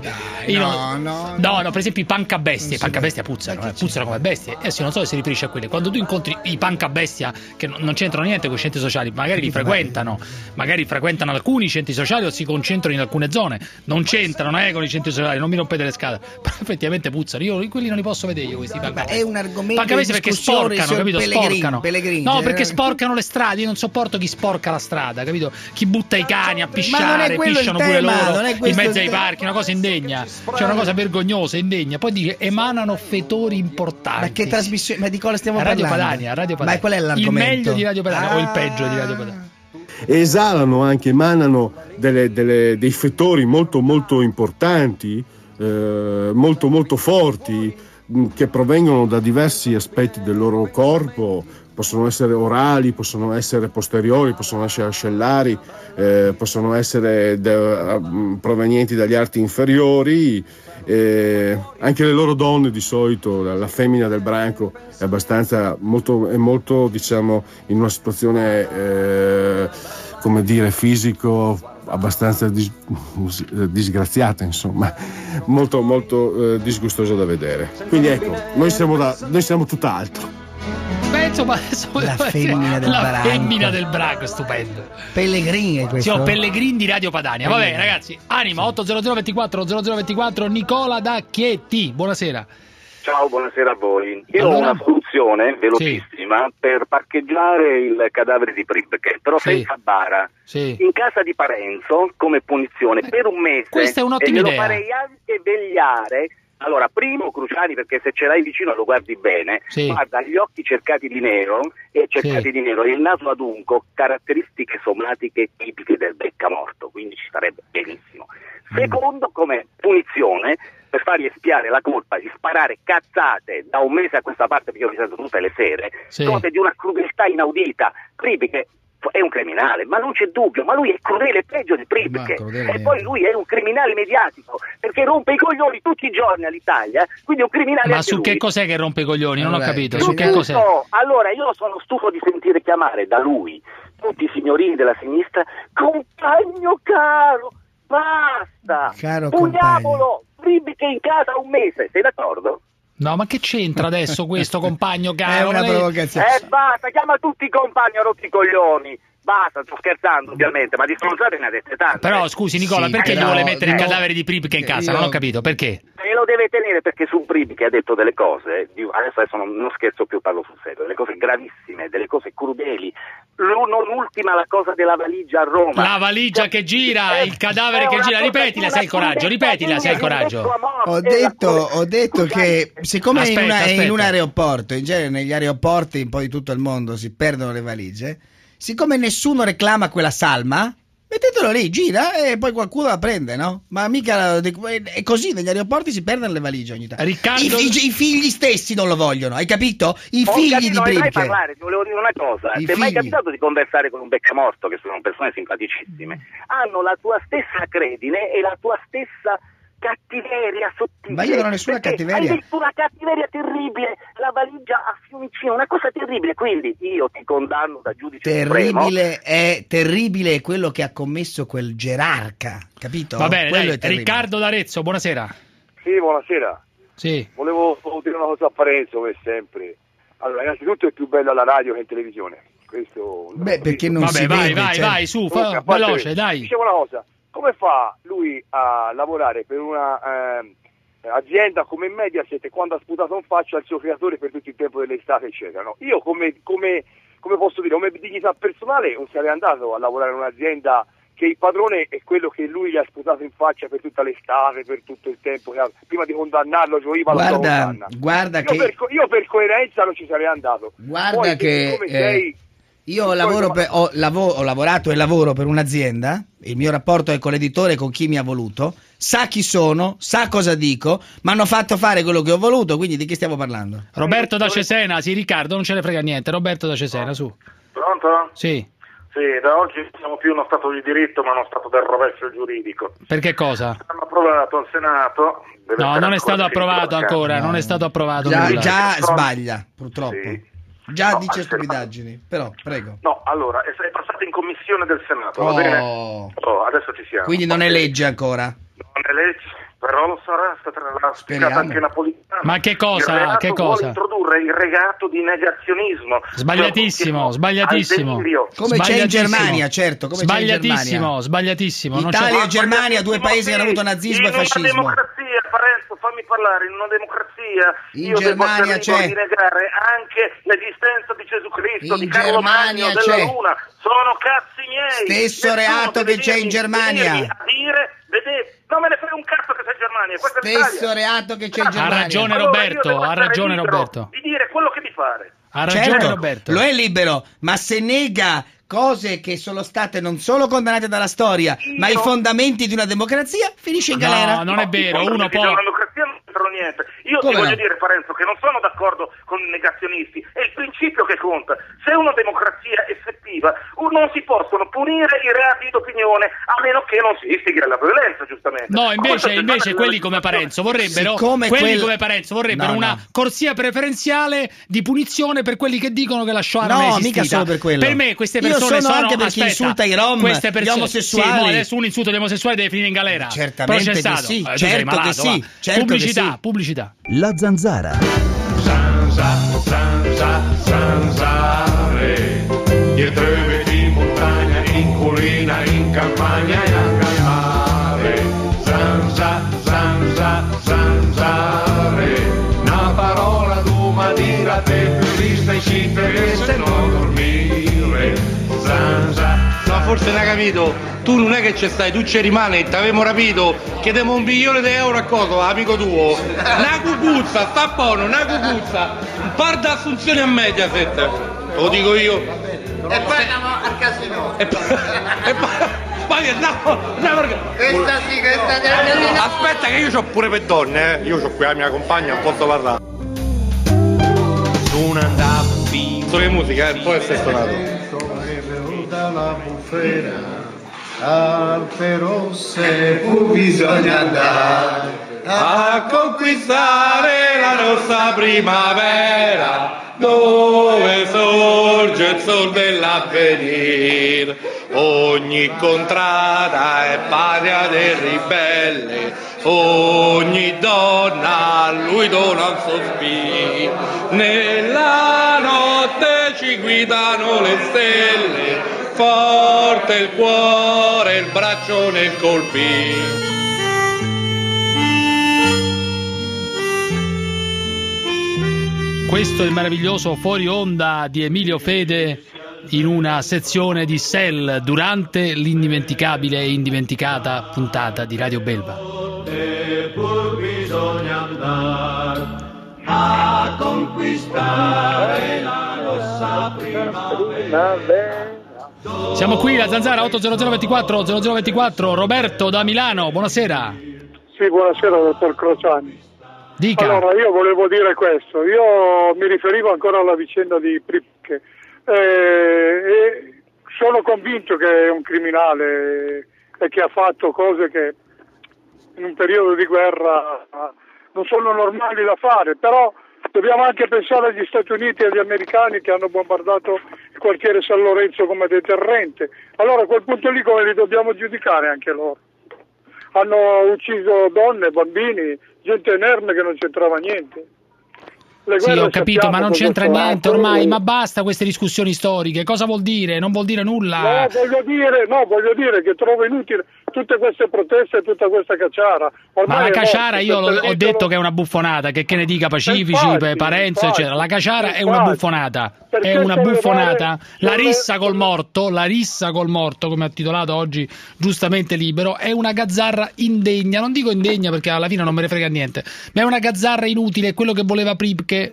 no, per esempio i pancabestie puzzano, puzzano come bestie. Adesso non so se si riferisce a quelle. Quando tu incontri i pancabestia che non c'entrano niente con i centri sociali, magari li frequentano alcuni centri sociali o si concentrano in alcune zone, non c'entrano con i centri sociali, non mi rompete le scatole. Però effettivamente puzzano. Io quelli non li posso vedere, io questi pancabestia. È un argomento pancabestia perché sporcano, capito? Sporcano. No, perché sporcano le strade. Io non sopporto chi sporca la strada, capito? Chi butta i cani a pisciare, pisciano pure loro in mezzo ai parchi, una cosa indegna, cioè una cosa vergognosa, indegna. Poi dice emanano fetori importanti. Ma che trasmissione? Ma di cosa stiamo Radio parlando? Radio Padania. Ma qual è l'argomento? Il meglio di Radio Padania o il peggio di Radio Padania? Esalano anche, emanano dei fetori molto molto importanti, molto molto forti, che provengono da diversi aspetti del loro corpo. Possono essere orali, possono essere posteriori, possono essere ascellari, possono essere provenienti dagli arti inferiori. Anche le loro donne, di solito la femmina del branco è molto diciamo in una situazione come dire fisico abbastanza disgraziata, insomma, molto molto disgustoso da vedere. Quindi ecco, noi siamo tutt'altro. Insomma, la femmina del branco, stupendo. Pellegrini è questo? Sì, Pellegrini di Radio Padania. Vabbè, ragazzi, anima 80024 Nicola da Chieti. Buonasera. Ciao, buonasera a voi. Io ho una soluzione velocissima per parcheggiare il cadavere di Pripyat, però senza bara, in casa di Parenzo come punizione per un mese. Questa è un'ottima idea. E lo farei anche vegliare. Allora, primo Cruciani, perché se ce l'hai vicino lo guardi bene, guarda gli occhi cercati di nero e il naso adunco, caratteristiche somatiche tipiche del beccamorto, quindi ci starebbe benissimo. Secondo, come punizione, per fargli espiare la colpa di sparare cazzate da un mese a questa parte, perché io li sento tutte le sere, cose di una crudeltà inaudita. Pripyat è un criminale, ma non c'è dubbio, ma lui è crudele, peggio di Pripyat, e poi lui è un criminale mediatico perché rompe i coglioni tutti i giorni all'Italia, quindi è un criminale. Ma su che cos'è che rompe i coglioni? Non ho capito. Su che cos'è? Allora, io sono stufo di sentire chiamare da lui tutti i signorini della sinistra compagno caro, basta, puniamolo, Pripyat in casa un mese, sei d'accordo? No, ma che c'entra adesso questo, compagno caro? È una provocazione. Basta, chiama tutti i compagni a rotti i coglioni. Basta, sto scherzando ovviamente, ma di stronzate ne ha dette tante. Però scusi Nicola, perché gli vuole mettere il cadavere di Pripke in casa? Non ho capito, perché? E lo deve tenere perché su Pripke ha detto delle cose, adesso non scherzo più, parlo sul serio, delle cose gravissime, delle cose crudeli. Non ultima la cosa della valigia a Roma. La valigia che gira, il cadavere che gira, ripetila se hai il coraggio, ripetila se hai il coraggio. Ho detto che siccome è in un aeroporto, in genere negli aeroporti un po' di tutto il mondo si perdono le valigie, siccome nessuno reclama quella salma, mettetelo lì, gira e poi qualcuno la prende, no? Ma mica è così, negli aeroporti si perdono le valigie ogni tanto. Riccardo... I figli stessi non lo vogliono, hai capito? I figli di Pripke. Ti volevo dire una cosa, ti è mai capitato di conversare con un beccamorto, che sono persone simpaticissime, hanno la tua stessa credine e la tua stessa cattiveria sottile. Ma io non ho nessuna cattiveria. Hai detto una cattiveria terribile, la valigia a Fiumicino, una cosa terribile, quindi io ti condanno da giudice supremo. Terribile è quello che ha commesso quel gerarca, capito? Va bene, dai, Riccardo d'Arezzo, buonasera. Sì, buonasera. Sì. Volevo dire una cosa a Parenzo, come sempre. Allora, innanzitutto è più bello alla radio che in televisione. Questo... perché non si vede. Vai, su, veloce, dai. Dicevo una cosa. Come fa lui a lavorare per una azienda come Mediaset quando ha sputato in faccia al suo creatore per tutto il tempo dell'estate, eccetera? No? Io come posso dire, come dignità personale non sarei andato a lavorare in un'azienda che il padrone è quello che lui gli ha sputato in faccia per tutta l'estate, per tutto il tempo, prima di condannarlo, guarda io per coerenza non ci sarei andato. Guarda poi, che io ho lavorato e lavoro per un'azienda, il mio rapporto è con l'editore e con chi mi ha voluto, sa chi sono, sa cosa dico, mi hanno fatto fare quello che ho voluto, quindi di che stiamo parlando? Roberto da Cesena, sì, Riccardo, non ce ne frega niente, Roberto da Cesena, su. Pronto? Sì. Sì, da oggi siamo più uno Stato di diritto ma uno Stato del rovescio giuridico. Per che cosa? Hanno approvato al Senato... No, non è stato approvato ancora, non è stato approvato. Già sbaglia, purtroppo. Sì. Già dice stupidaggini, però, prego. No, allora, è passato in commissione del Senato, va bene? Adesso ci siamo. Quindi non è legge ancora? Non è legge, però lo sarà, l'ha spiegata anche Napolitano. Ma che cosa? Vuole introdurre il reato di negazionismo. Sbagliatissimo. Come c'è in Germania, certo. Sbagliatissimo. Italia e Germania, due paesi che hanno avuto nazismo e fascismo. In una democrazia, Parenzo, fammi parlare, in una democrazia in Germania c'è. Di negare anche l'esistenza di Gesù Cristo, di Carlo Magno, della Luna. Sono cazzi miei. Stesso reato che c'è in Germania. Non me ne frega un cazzo che sei in Germania. Stesso reato che c'è in Germania. Ha ragione Roberto. Di dire quello che mi pare. Ha ragione Roberto. Lo è libero, ma se nega cose che sono state non solo condannate dalla storia, ma i fondamenti di una democrazia, finisce in galera. No, non è vero. Uno può... Una democrazia non c'entrano niente. Io ti voglio dire, Parenzo, che non sono d'accordo con i negazionisti. È il principio che conta. Se una democrazia è effettiva, non si possono punire i reati d'opinione, a meno che non si istighi alla violenza, giustamente. No, invece quelli come Parenzo vorrebbero una corsia preferenziale di punizione per quelli che dicono che la Shoah non è esistita. Mica solo per quello. Per me queste persone sono anche perché insulta i rom, gli omosessuali. Sì, adesso un insulto agli omosessuali deve finire in galera. Certamente che sì, certo che sì. Pubblicità. La Zanzara. Zanzare, dietro i veti in montagna, in collina, in campagna e anche al mare. Zanzare, una parola d'uma dire te più vista e città se non dormire. No, forse non hai capito, tu non è che ci stai, tu ci rimani, ti avevamo rapito, chiediamo €1.000.000 a coso, amico tuo. Una cucuzza, sta buono, una cucuzza, un par d'assunzioni a Mediaset, lo dico io. E poi andiamo al casino. Poi andiamo. Questa Aspetta che io c'ho pure per donne, io c'ho qui la mia compagna, non posso parlare. Non andavo so che musica, poi è suonato. La bufera Alpe rosse bisogna andare a conquistare la nostra primavera dove sorge il sol dell'avvenire. Ogni contrada è patria del ribelle, ogni donna a lui dona un sospiro, nella notte ci guidano le stelle, forte il cuore, il braccio nel colpire. Questo è il meraviglioso Fuori Onda di Emilio Fede in una sezione di Cell durante l'indimenticabile e indimenticata puntata di Radio Belva. E pur bisogna andare a conquistare la rossa primavera. Siamo qui, la Zanzara 80024 Roberto da Milano, buonasera. Sì, buonasera dottor Crociani. Dica. Allora, io volevo dire questo, io mi riferivo ancora alla vicenda di Pripke e sono convinto che è un criminale e che ha fatto cose che in un periodo di guerra non sono normali da fare, però dobbiamo anche pensare agli Stati Uniti e agli americani che hanno bombardato il quartiere San Lorenzo come deterrente. Allora a quel punto lì come li dobbiamo giudicare anche loro? Hanno ucciso donne, bambini, gente inerme che non c'entrava niente. Sì, ho capito, ma non c'entra niente ormai, ma basta queste discussioni storiche. Cosa vuol dire? Non vuol dire nulla. Voglio dire che trovo inutile tutte queste proteste e tutta questa cacciara. Ormai ma la cacciara io ho detto che è una buffonata, che ne dica Pacifici, Parenzo, eccetera. La cacciara è una buffonata. È una buffonata. La rissa col morto, come ha titolato oggi giustamente Libero, è una gazzarra indegna. Non dico indegna perché alla fine non me ne frega niente, ma è una gazzarra inutile. È quello che voleva Pripke,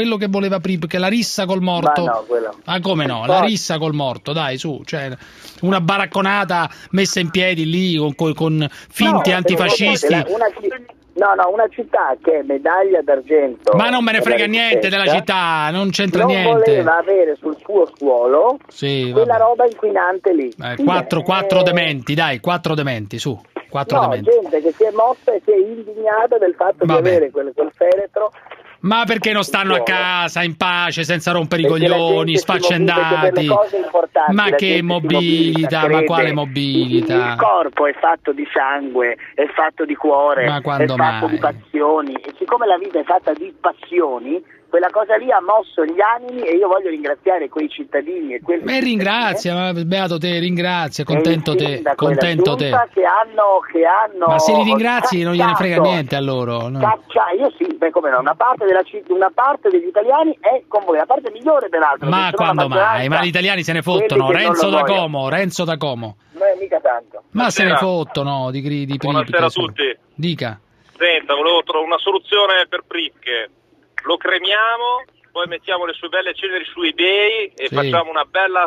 la rissa col morto. Ma come no? La rissa col morto, dai, su, cioè una baracconata messa in piedi lì con finti antifascisti. Una città che è medaglia d'argento. Ma non me ne frega niente della città, non c'entra niente. Non voleva avere sul suo suolo quella roba inquinante lì. Quattro dementi, dai, 4 dementi, su. Dementi. Gente che si è mossa e si è indignata del fatto di avere quel feretro. Ma perché non stanno a casa in pace senza rompere i coglioni, sfaccendati? Ma che mobilità, ma quale mobilità? Il corpo è fatto di sangue, è fatto di cuore, è fatto di passioni, e siccome la vita è fatta di passioni, quella cosa lì ha mosso gli animi e io voglio ringraziare quei cittadini e quelli ringrazia, beato te, ringrazia, contento te. Che hanno ma se li ringrazi non gliene frega niente a loro, no? Io sì, come no, una parte degli italiani è con voi, la parte migliore peraltro. Ma quando mai? Ma gli italiani se ne fottono, Renzo da Como. Non è mica tanto. Ma se ne fottono di Pripke. Buonasera a tutti. Dica. Senta, volevo trovare una soluzione per Pripke. Lo cremiamo, poi mettiamo le sue belle ceneri su eBay e facciamo una bella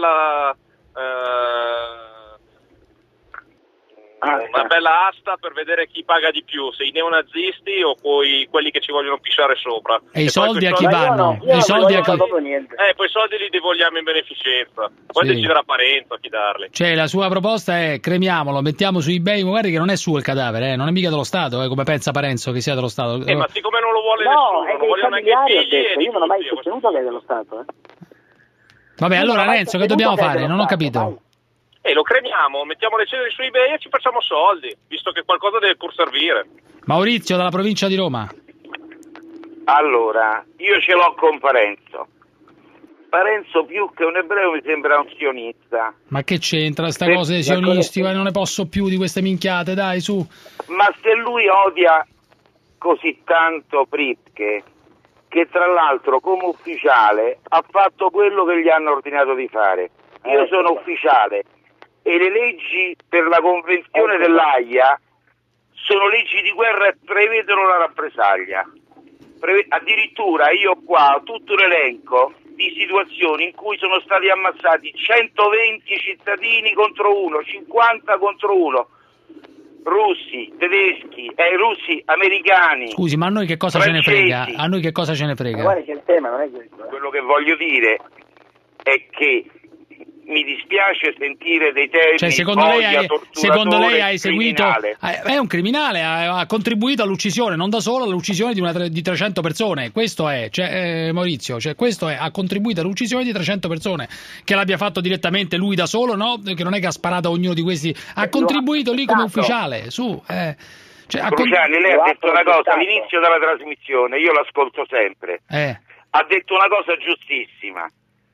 asta per vedere chi paga di più, se i neonazisti o poi quelli che ci vogliono pisciare sopra. E i soldi a chi vanno? Poi i soldi li devolviamo in beneficenza, poi deciderà Parenzo a chi darli. Cioè la sua proposta è cremiamolo, mettiamo su eBay, magari che non è suo il cadavere, non è mica dello Stato, come pensa Parenzo che sia dello Stato. Ma siccome non lo vuole nessuno, non vogliono neanche i figli, io non ho mai sostenuto che è dello Stato. Vabbè, allora Renzo, che dobbiamo fare? Non ho capito. Lo cremiamo, mettiamo le ceneri su eBay e ci facciamo soldi, visto che qualcosa deve pur servire. Maurizio dalla provincia di Roma. Allora, io ce l'ho con Parenzo. Parenzo più che un ebreo mi sembra un sionista. Ma che c'entra sta cosa dei sionisti? Non ne posso più di queste minchiate, dai, su. Ma se lui odia così tanto Pripke, che tra l'altro come ufficiale ha fatto quello che gli hanno ordinato di fare. Io sono ufficiale e le leggi per la convenzione dell'AIA sono leggi di guerra e prevedono la rappresaglia. Addirittura io qua ho tutto un elenco di situazioni in cui sono stati ammazzati 120 cittadini contro uno, 50 contro uno, russi, tedeschi, russi, americani. Scusi, ma a noi che cosa ce ne frega? A noi che cosa ce ne frega? Guarda che il tema non è questo. Quello che voglio dire è che mi dispiace sentire dei termini. Cioè, secondo lei ha eseguito è un criminale, ha contribuito all'uccisione, non da solo, all'uccisione di 300 persone. Questo è, Maurizio, ha contribuito all'uccisione di 300 persone. Che l'abbia fatto direttamente lui da solo, no? Che non è che ha sparato a ognuno di questi, ha contribuito lì come ufficiale, su. Cruciani, lei ha detto una cosa all'inizio della trasmissione, io l'ascolto sempre. Ha detto una cosa giustissima.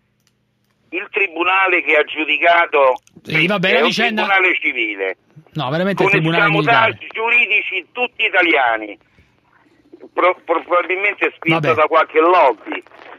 Il tribunale che ha giudicato è un tribunale civile. No, veramente con escamotaggi giuridici tutti italiani, probabilmente spinto da qualche lobby,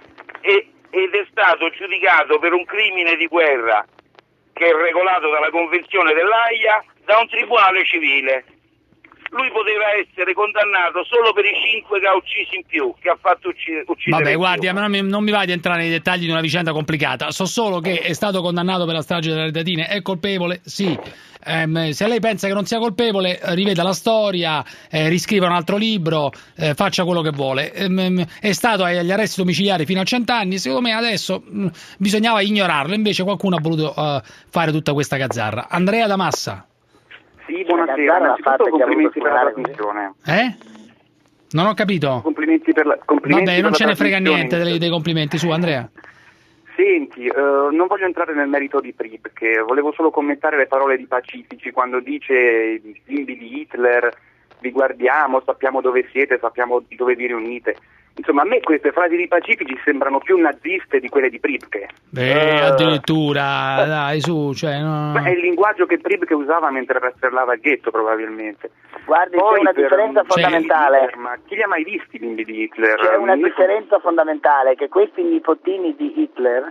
ed è stato giudicato per un crimine di guerra che è regolato dalla Convenzione dell'Aia da un tribunale civile. Lui poteva essere condannato solo per i 5 che ha ucciso in più, che ha fatto uccidere. Vabbè, guardi, non mi va di entrare nei dettagli di una vicenda complicata. So solo che è stato condannato per la strage delle Redatine. È colpevole? Sì. Se lei pensa che non sia colpevole, riveda la storia, riscriva un altro libro, faccia quello che vuole. È stato agli arresti domiciliari fino a 100 anni. Secondo me adesso bisognava ignorarlo. Invece qualcuno ha voluto fare tutta questa gazzarra. Andrea da Massa. Sì, buonasera, innanzitutto complimenti per la trasmissione. Non ho capito. Complimenti per la Vabbè, non ce ne frega niente dei complimenti, su Andrea. Senti, non voglio entrare nel merito di Pripke, volevo solo commentare le parole di Pacifici quando dice i figli di Hitler, vi guardiamo, sappiamo dove siete, sappiamo di dove vi riunite. Insomma, a me queste frasi di Pacifici sembrano più naziste di quelle di Pripke. Addirittura, dai, su, cioè... No. È il linguaggio che Pripke usava mentre rastrellava il ghetto, probabilmente. Guardi, c'è una differenza fondamentale. Ma chi li ha mai visti i bimbi di Hitler? C'è una differenza fondamentale, che questi nipotini di Hitler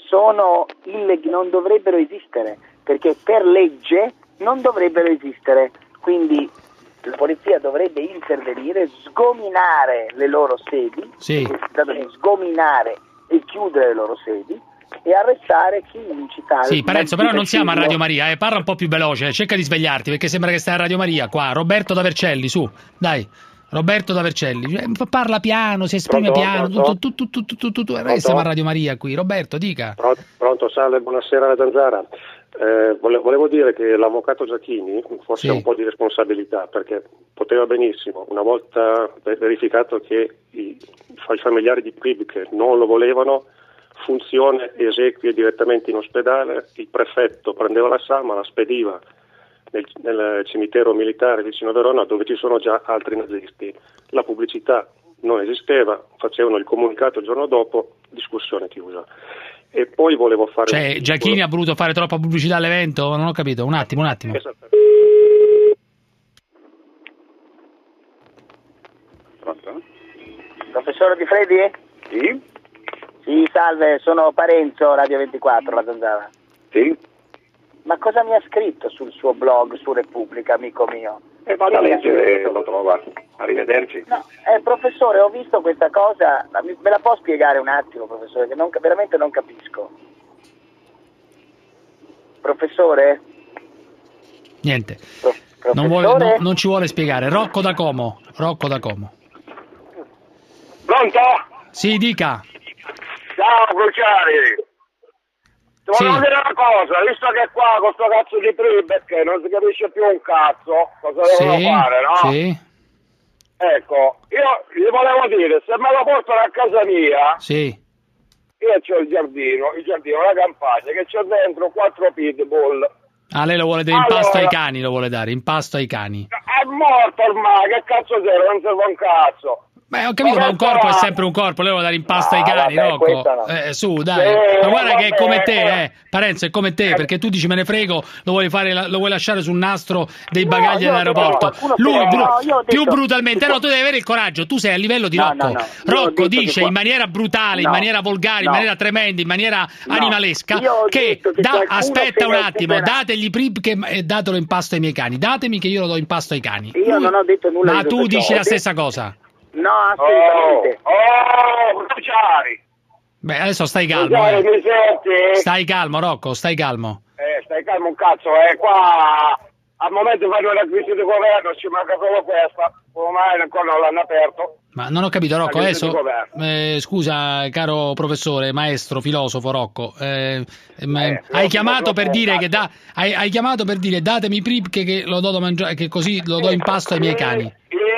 non dovrebbero esistere, perché per legge non dovrebbero esistere. Quindi la polizia dovrebbe intervenire, sgominare le loro sedi, sgominare e chiudere le loro sedi e arrestare chi incitava. Sì, Parenzo, però non siamo a Radio Maria, parla un po' più veloce, cerca di svegliarti perché sembra che stai a Radio Maria qua. Roberto da Vercelli, su, dai. Roberto da Vercelli, parla piano, si esprime piano, tutto. Siamo a Radio Maria qui. Roberto, dica. Pronto, salve, buonasera alla Zanzara. Volevo dire che l'avvocato Giachini forse ha un po' di responsabilità, perché poteva benissimo, una volta verificato che i familiari di Pripke non lo volevano, funzione esequie direttamente in ospedale, il prefetto prendeva la salma, la spediva nel cimitero militare vicino a Verona, dove ci sono già altri nazisti. La pubblicità non esisteva, facevano il comunicato il giorno dopo, discussione chiusa. E poi volevo fare... Cioè, Giachini ha voluto fare troppa pubblicità all'evento? Non ho capito, un attimo. Pronto? Professore Di Fredi? Sì? Sì, salve, sono Parenzo, Radio 24, la Zanzara. Sì? Ma cosa mi ha scritto sul suo blog, su Repubblica, amico mio? Vado a leggere, lo trova. Arrivederci. No, professore, ho visto questa cosa, me la può spiegare un attimo, professore, che veramente non capisco. Professore? Niente. Non ci vuole spiegare. Rocco da Como. Pronto? Sì, dica. Ciao, Cruciani. Ti volevo dire una cosa, visto che qua con sto cazzo di Pripke non si capisce più un cazzo, cosa devono fare, no? Sì. Ecco, io gli volevo dire, se me lo portano a casa mia, io c'ho il giardino, la campagna, che c'ho dentro 4 pitbull. Ah, lei lo vuole dare impasto ai cani, impasto ai cani. È morto ormai, che cazzo serve, non serve un cazzo. Beh, ho capito, ma un corpo è sempre un corpo, lei vuole dare impasto ai cani, Rocco. No. Su, dai. Ma guarda che è come te, Parenzo, è come te, perché tu dici me ne frego, lo vuoi lasciare sul nastro dei bagagli dell'aeroporto. Lui più brutalmente, no, tu devi avere il coraggio, tu sei a livello di Rocco. Rocco dice in maniera brutale, in maniera volgare, in maniera tremenda, in maniera animalesca, che aspetta un attimo, dategli Pripke e datelo impasto ai miei cani. Datemi che io lo do impasto ai cani. Io non ho detto nulla. Ma tu dici la stessa cosa. No, assolutamente. Cruciani. Beh, adesso stai calmo. Stai calmo, Rocco, stai calmo. Stai calmo un cazzo, qua al momento fanno la crisi di governo, ci manca solo questa. Ormai ancora non l'hanno aperto. Ma non ho capito, Rocco, adesso scusa, caro professore, maestro, filosofo Rocco, hai chiamato per dire che hai chiamato per dire datemi Pripke che lo do da mangiare, che così lo do in pasto ai miei cani.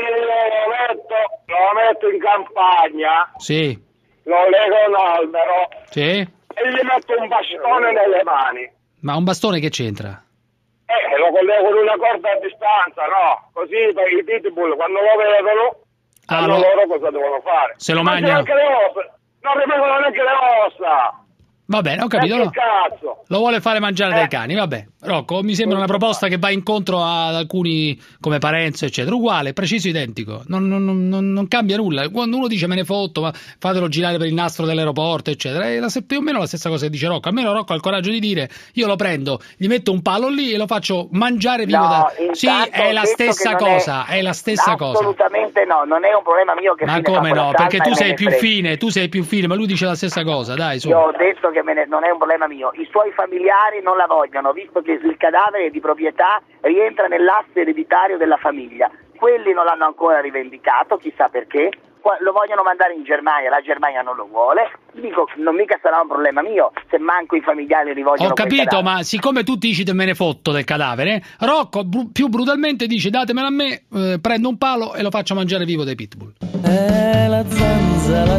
Lo metto in campagna, lo lego a un albero e gli metto un bastone nelle mani. Ma un bastone che c'entra? Lo collego con una corda a distanza, no? Così per i pitbull quando lo vedono sanno loro cosa devono fare. Se lo mangiano. Non rimangono neanche le ossa. Va bene, ho capito. Che cazzo? Lo vuole fare mangiare dai cani, vabbè. Rocco, mi sembra una proposta che va incontro ad alcuni come Parenzo, eccetera. Uguale, preciso, identico. Non cambia nulla. Quando uno dice me ne fotto, ma fatelo girare per il nastro dell'aeroporto, eccetera, è più o meno la stessa cosa che dice Rocco. Almeno Rocco ha il coraggio di dire: io lo prendo, gli metto un palo lì e lo faccio mangiare vivo Sì, è la stessa cosa, è la stessa cosa. Assolutamente no, non è un problema mio che ma come no? Perché tu sei più fine, ma lui dice la stessa cosa, dai, su. Io ho detto che non è un problema mio. I suoi familiari non la vogliono, visto che il cadavere di proprietà rientra nell'asse ereditario della famiglia. Quelli non l'hanno ancora rivendicato, chissà perché. Lo vogliono mandare in Germania, la Germania non lo vuole. Dico, non mica sarà un problema mio se manco i familiari rivolgono. Ho capito, ma siccome tu dici te me ne fotto del cadavere, Rocco più brutalmente dice datemelo a me, prendo un palo e lo faccio mangiare vivo dai pitbull. La zanzara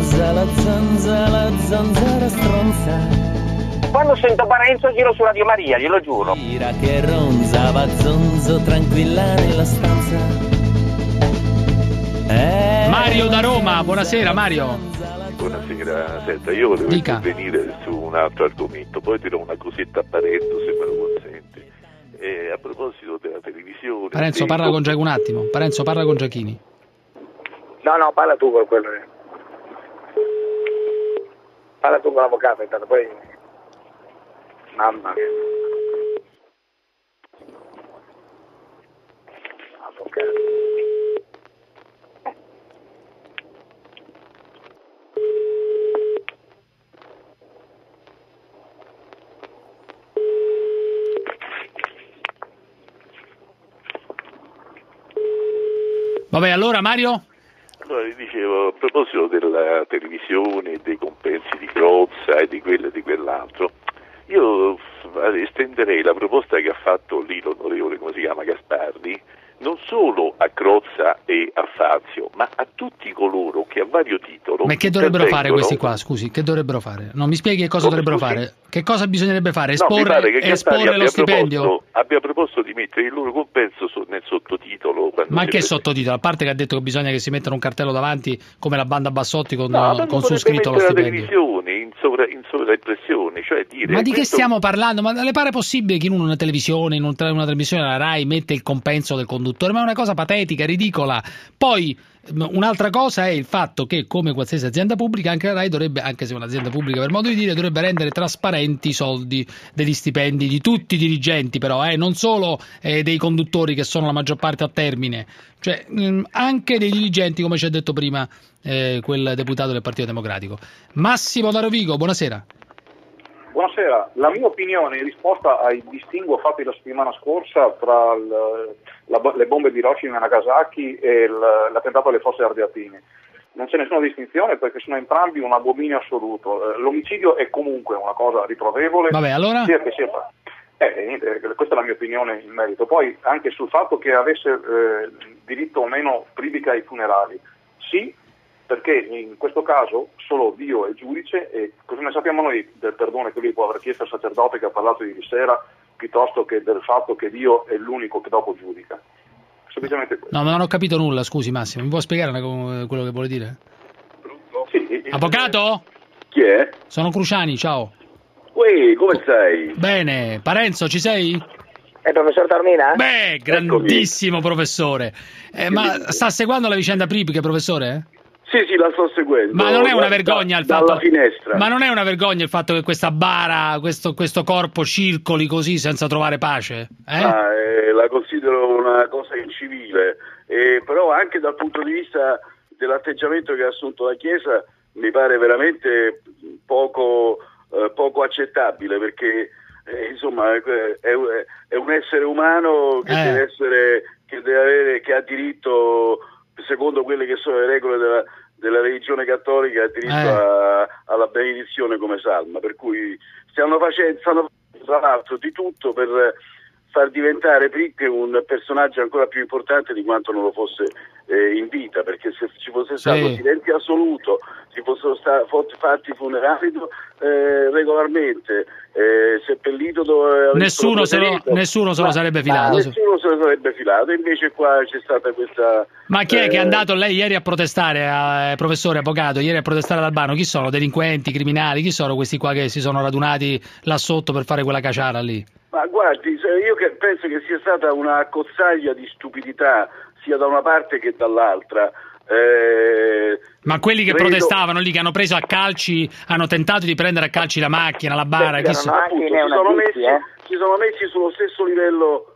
stronza. Quando sento Parenzo giro su Radio Maria, glielo giuro. Ira che ronzava zonzo tranquilla nella stanza. Mario da Roma, buonasera Mario. Buonasera, senta, io volevo intervenire su un altro argomento, poi dirò una cosetta a Parenzo se me lo consente. A proposito della televisione... Parenzo parla con Giacomo un attimo, Parenzo parla con Giachini. No, parla tu con quello. Parla tu con l'avvocato intanto, poi... Mamma mia. Avvocato. Vabbè, allora Mario? Allora, vi dicevo, a proposito della televisione, dei compensi di Crozza e di quello e di quell'altro, io estenderei la proposta che ha fatto lì l'onorevole, come si chiama, Gasparri, non solo a Crozza e a Fazio, ma a tutti coloro che a vario titolo... Ma che dovrebbero fare questi qua, scusi? Che dovrebbero fare? Non mi spieghi che cosa dovrebbero fare? Che cosa bisognerebbe fare? Esporre lo stipendio? Abbia proposto di mettere il loro compenso nel sottotitolo. Ma che sottotitolo? A parte che ha detto che bisogna che si mettano un cartello davanti come la banda Bassotti con su scritto lo stipendio. In sovraimpressione, cioè dire... Ma di che stiamo parlando? Ma le pare possibile che in una televisione, in una trasmissione della Rai mette il compenso del conduttore? Ma è una cosa patetica, ridicola. Poi un'altra cosa è il fatto che, come qualsiasi azienda pubblica, anche la Rai dovrebbe, anche se è un'azienda pubblica per modo di dire, dovrebbe rendere trasparenti i soldi degli stipendi di tutti i dirigenti, però non solo dei conduttori, che sono la maggior parte a termine, cioè anche dei dirigenti, come ci ha detto prima quel deputato del Partito Democratico. Massimo da Rovigo, buonasera. Buonasera, la mia opinione in risposta ai distinguo fatti la settimana scorsa tra le bombe di Hiroshima e Nagasaki e l'attentato alle fosse ardeatine. Non c'è nessuna distinzione perché sono entrambi un abominio assoluto. L'omicidio è comunque una cosa riprovevole. Vabbè, allora? Sia che sia... niente, questa è la mia opinione in merito. Poi anche sul fatto che avesse diritto o meno Pribica ai funerali. Sì, perché in questo caso solo Dio è giudice, e cosa ne sappiamo noi del perdono che lui può aver chiesto al sacerdote che ha parlato ieri sera, piuttosto che del fatto che Dio è l'unico che dopo giudica. Semplicemente questo. No, ma non ho capito nulla, scusi Massimo, mi può spiegare quello che vuole dire? Sì, Avvocato? Chi è? Sono Cruciani, ciao. Uè, come stai? Bene, Parenzo, ci sei? È il professor Taormina? Beh, grandissimo professore. Ma sta seguendo la vicenda Pribica, professore? Sì, la sto seguendo. Ma non è una vergogna il fatto... Dalla finestra. Ma non è una vergogna il fatto che questa bara, questo corpo circoli così senza trovare pace? La considero una cosa incivile, però anche dal punto di vista dell'atteggiamento che ha assunto la Chiesa mi pare veramente poco accettabile, perché insomma è un essere umano che deve essere, che ha diritto, secondo quelle che sono le regole della religione cattolica, ha diritto alla benedizione come salma, per cui stanno facendo tra l'altro di tutto per far diventare Prick un personaggio ancora più importante di quanto non lo fosse in vita, perché se ci fosse stato silenzio assoluto, ci fossero fatti funerali regolarmente, seppellito dove nessuno se lo sarebbe filato. Nessuno se lo sarebbe filato, invece qua c'è stata questa... Ma chi è che è andato lei ieri a protestare, professore avvocato, ieri a protestare ad Albano? Chi sono? Delinquenti, criminali? Chi sono questi qua che si sono radunati là sotto per fare quella caciara lì? Ma guardi, io penso che sia stata una accozzaglia di stupidità sia da una parte che dall'altra. Ma quelli che protestavano lì, che hanno preso a calci, hanno tentato di prendere a calci la macchina, la bara, si sono messi sullo stesso livello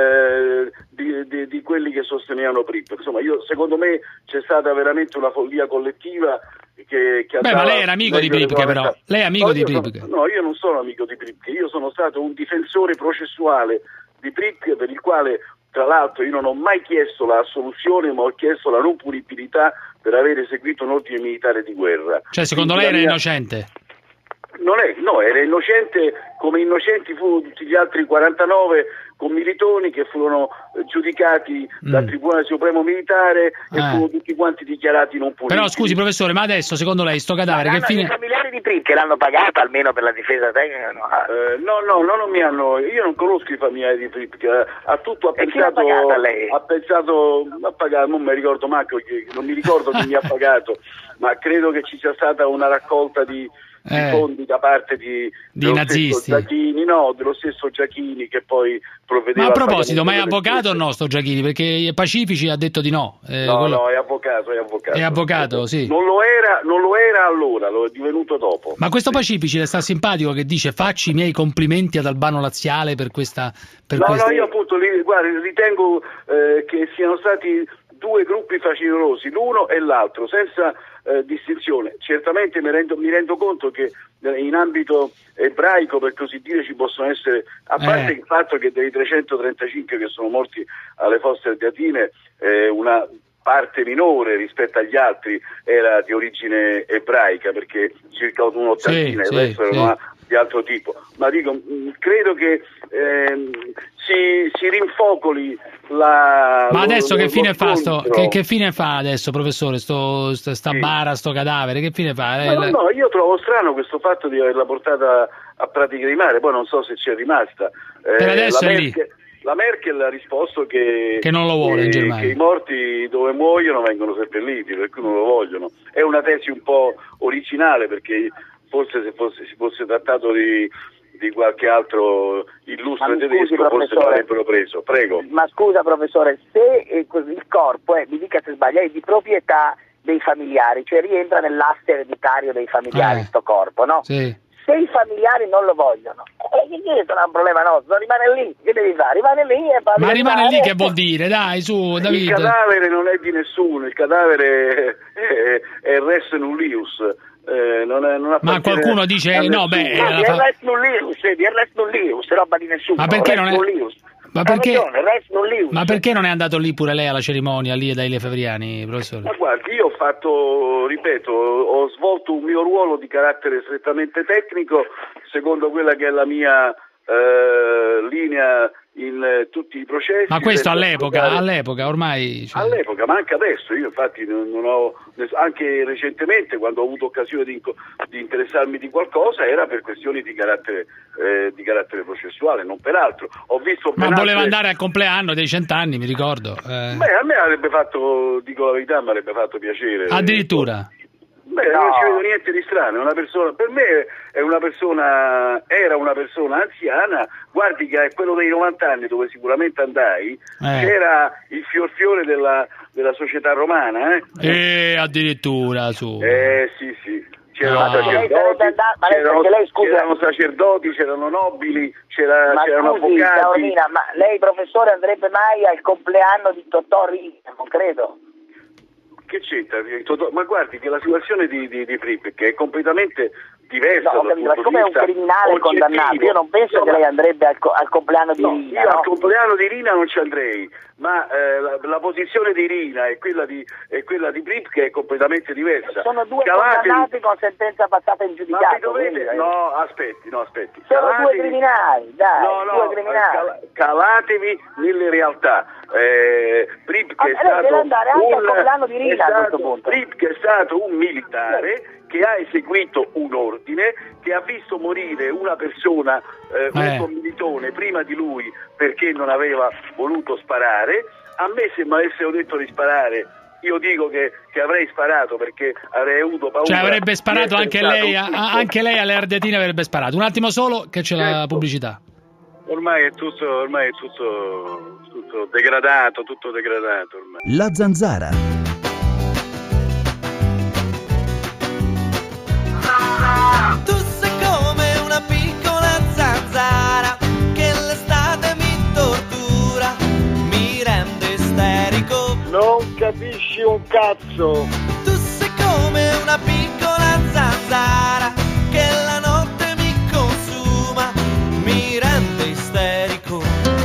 di quelli che sostenevano Pripp. Insomma, secondo me c'è stata veramente una follia collettiva che ma lei era amico di Pripp, però. Lei è amico di Pripp? No, io non sono amico di Pripp, io sono stato un difensore processuale di Pripp, per il quale tra l'altro io non ho mai chiesto la assoluzione, ma ho chiesto la non punibilità per aver eseguito un ordine militare di guerra. Cioè, secondo lei era innocente? Era innocente, come innocenti furono tutti gli altri 49 commilitoni che furono giudicati dal Tribunale Supremo Militare e furono tutti quanti dichiarati non punibili. Però scusi professore, ma adesso secondo lei sto cadavere che fine... I familiari di Pripp che l'hanno pagato almeno per la difesa tecnica? No, non mi hanno... Io non conosco i familiari di Pripp, che ha pensato... lei? Ha pagato, non mi ricordo manco, non mi ricordo chi mi ha pagato, ma credo che ci sia stata una raccolta di fondi da parte di nazisti, dello stesso Giachini, che poi provvedeva. Ma a proposito, ma è avvocato o no sto Giachini? Perché i Pacifici ha detto di no. No, è avvocato. È avvocato, sì. Non lo era allora, lo è divenuto dopo. Ma questo Pacifici le sta simpatico, che dice facci i miei complimenti ad Albano Laziale per questa... No, io appunto ritengo che siano stati due gruppi facinolosi, l'uno e l'altro, senza distinzione. Certamente mi rendo conto che in ambito ebraico, per così dire, ci possono essere, a parte il fatto che dei 335 che sono morti alle Fosse Ardeatine, una parte minore rispetto agli altri era di origine ebraica, perché circa un'ottantina, il resto erano di altro tipo. Ma dico, credo che si rinfocoli la... Ma adesso che fine fa che fine fa adesso, professore, sta bara, sto cadavere, che fine fa? No, io trovo strano questo fatto di averla portata a Pratica di Mare, poi non so se c'è rimasta. Per adesso è lì. La Merkel ha risposto che non lo vuole in Germania, che i morti dove muoiono vengono seppelliti, per cui non lo vogliono. È una tesi un po' originale, perché forse se si fosse trattato di qualche altro illustre tedesco, forse l'avrebbero preso. Prego. Ma scusa professore, se il corpo mi dica se sbaglio, è di proprietà dei familiari, cioè rientra nell'asse ereditario dei familiari sto corpo, no? Sì. Se i familiari non lo vogliono, questo non è un problema nostro, rimane lì, che devi fare? Rimane lì e va. Ma rimane lì che vuol dire? Dai, su, Davide. Il cadavere non è di nessuno, il cadavere è res nullius. Ma qualcuno dice di res nullius, roba di nessuno. Ma perché non è? Ma perché non è andato lì pure lei alla cerimonia lì dai Lefebvriani, professore? Ma guardi, io ho fatto, ripeto, ho svolto un mio ruolo di carattere strettamente tecnico, secondo quella che è la mia linea in tutti i processi. Ma questo all'epoca ormai... All'epoca, ma anche adesso, io infatti non ho, anche recentemente quando ho avuto occasione di interessarmi di qualcosa, era per questioni di carattere processuale, non per altro. Ho visto voleva andare al compleanno dei 100 anni, mi ricordo. Beh, a me avrebbe fatto, dico la verità, mi avrebbe fatto piacere. Addirittura? Beh, non ci vedo niente di strano, per me era una persona anziana. Guardi che è quello dei 90 anni, dove sicuramente andai, c'era il fiore della società romana. Addirittura, su. Sì. C'erano sacerdoti, c'erano nobili, c'erano avvocati. Taormina, ma lei professore andrebbe mai al compleanno di Totò Riina? Non credo. Che c'entra? Ma guardi che la situazione di Pripp, che è completamente diversa dal punto siccome di è un vista criminale condannato, io non penso che lei andrebbe al compleanno di Rina. Io al compleanno di Rina non ci andrei, ma la posizione di Rina e quella di Pripke è completamente diversa. Sono due condannati con sentenza passata in giudicato. No, aspetti. Sono due criminali, dai, due criminali. Calatevi nelle realtà. Pripke deve andare anche al compleanno di Rina a questo punto. Pripke è stato un militare che ha eseguito un ordine, che ha visto morire una persona, un commilitone prima di lui perché non aveva voluto sparare. A me, se mi avessero detto di sparare, io dico che avrei sparato, perché avrei avuto paura. Cioè avrebbe sparato anche lei alle Ardeatine, avrebbe sparato. Un attimo solo che c'è la pubblicità. Ormai è tutto degradato, ormai. La Zanzara. Tu sei come una piccola zanzara che l'estate mi tortura, mi rende isterico. Non capisci un cazzo. Tu sei come una piccola zanzara che la notte mi consuma, mi rende isterico.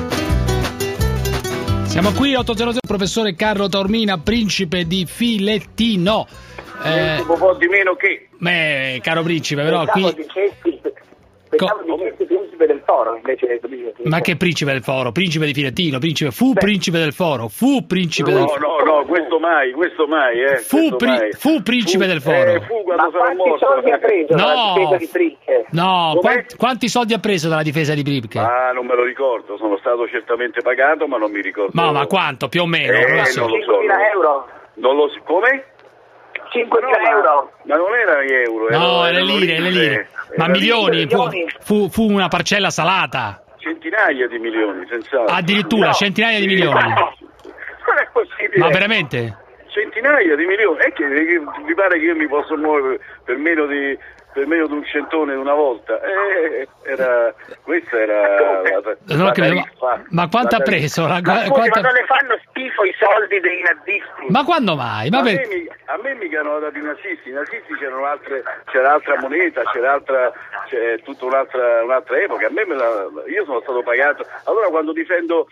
Siamo qui 800, professore Carlo Taormina, principe di Filettino. Un po' di meno che. Caro principe, però qui. Pensavo dicessi principe del Foro invece. Ma che principe del Foro? Principe di Filettino, principe del Foro, fu principe del Foro. No, questo mai. Fu principe del Foro. Fu quando sarà morto. Quanti soldi ha preso dalla difesa di Pripke? No, quanti soldi ha preso dalla difesa di Pripke? Non me lo ricordo, sono stato certamente pagato, ma non mi ricordo. Ma quanto, più o meno? Non lo so. 5.000 euro. Non lo so. Come? 5.000 euro. Ma non erano gli euro. No, le lire. Ma milioni? Fu una parcella salata. Centinaia di milioni, senz'altro. Addirittura centinaia di milioni. Non è possibile. Ma veramente? Centinaia di milioni. È che mi pare che io mi posso muovere per meno di un centone una volta. Questa era la tariffa. Ma quanto ha preso? Ma non le fanno schifo i soldi dei nazisti? Ma quando mai? A me mica hanno dato i nazisti. I nazisti c'era altra moneta, c'è tutta un'altra epoca. Io sono stato pagato. Allora quando difendo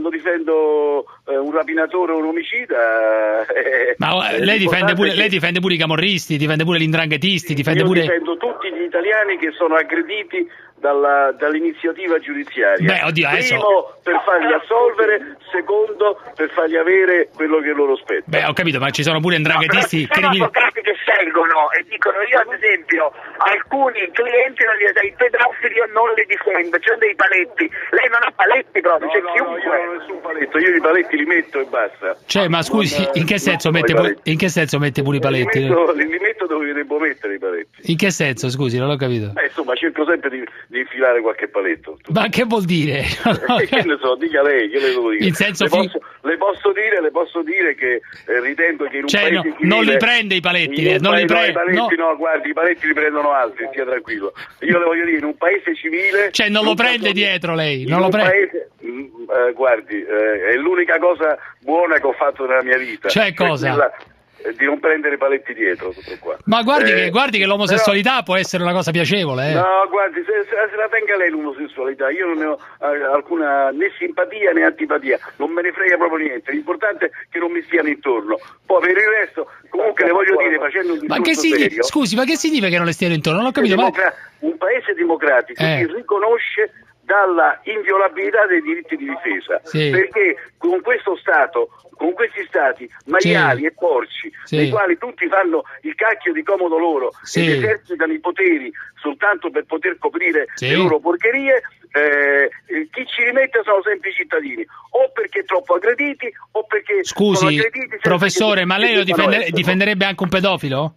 un rapinatore o un omicida, ma lei difende pure i camorristi, difende pure gli 'ndranghetisti, difende tutti gli italiani che sono aggrediti dall'iniziativa giudiziaria. Primo, per farli assolvere; secondo, per fargli avere quello che loro spetta. Ho capito, ma ci sono pure 'ndranghetisti sono avvocati che scelgono e dicono: io ad esempio alcuni clienti, i pedofili io non li difendo, c'è dei paletti. Lei non ha paletti proprio, c'è chiunque. Io non ho nessun paletto, io i paletti li metto e basta. Ma scusi, in che senso mette pure i paletti? Li metto dove devo mettere i paletti. In che senso, scusi, non l'ho capito. Insomma, cerco sempre di infilare qualche paletto. Ma che vuol dire? Che ne so, dica lei, che le devo dire. In senso le posso dire che ritengo che in un paese civile, non li prende i paletti, no, guardi, i paletti li prendono altri, stia tranquillo. Io le voglio dire, in un paese civile, non lo prende dietro lei, non lo prende. Guardi, è l'unica cosa buona che ho fatto nella mia vita. Cosa? Di non prendere paletti dietro, tutto qua. Ma guardi che l'omosessualità può essere una cosa piacevole. No, guardi, se la tenga lei l'omosessualità, io non ne ho alcuna né simpatia né antipatia, non me ne frega proprio niente, l'importante è che non mi stiano intorno. Poi per il resto, comunque le voglio dire, facendo un discorso serio. Scusi, ma che significa che non le stiano intorno? Non ho capito. Un paese democratico si riconosce dalla inviolabilità dei diritti di difesa, perché con questo Stato, con questi stati maiali e porci, nei quali tutti fanno il cacchio di comodo loro ed esercitano i poteri soltanto per poter coprire le loro porcherie, chi ci rimette sono sempre i cittadini, o perché troppo aggrediti o perché sono aggrediti. Professore, ma lei lo difenderebbe anche un pedofilo?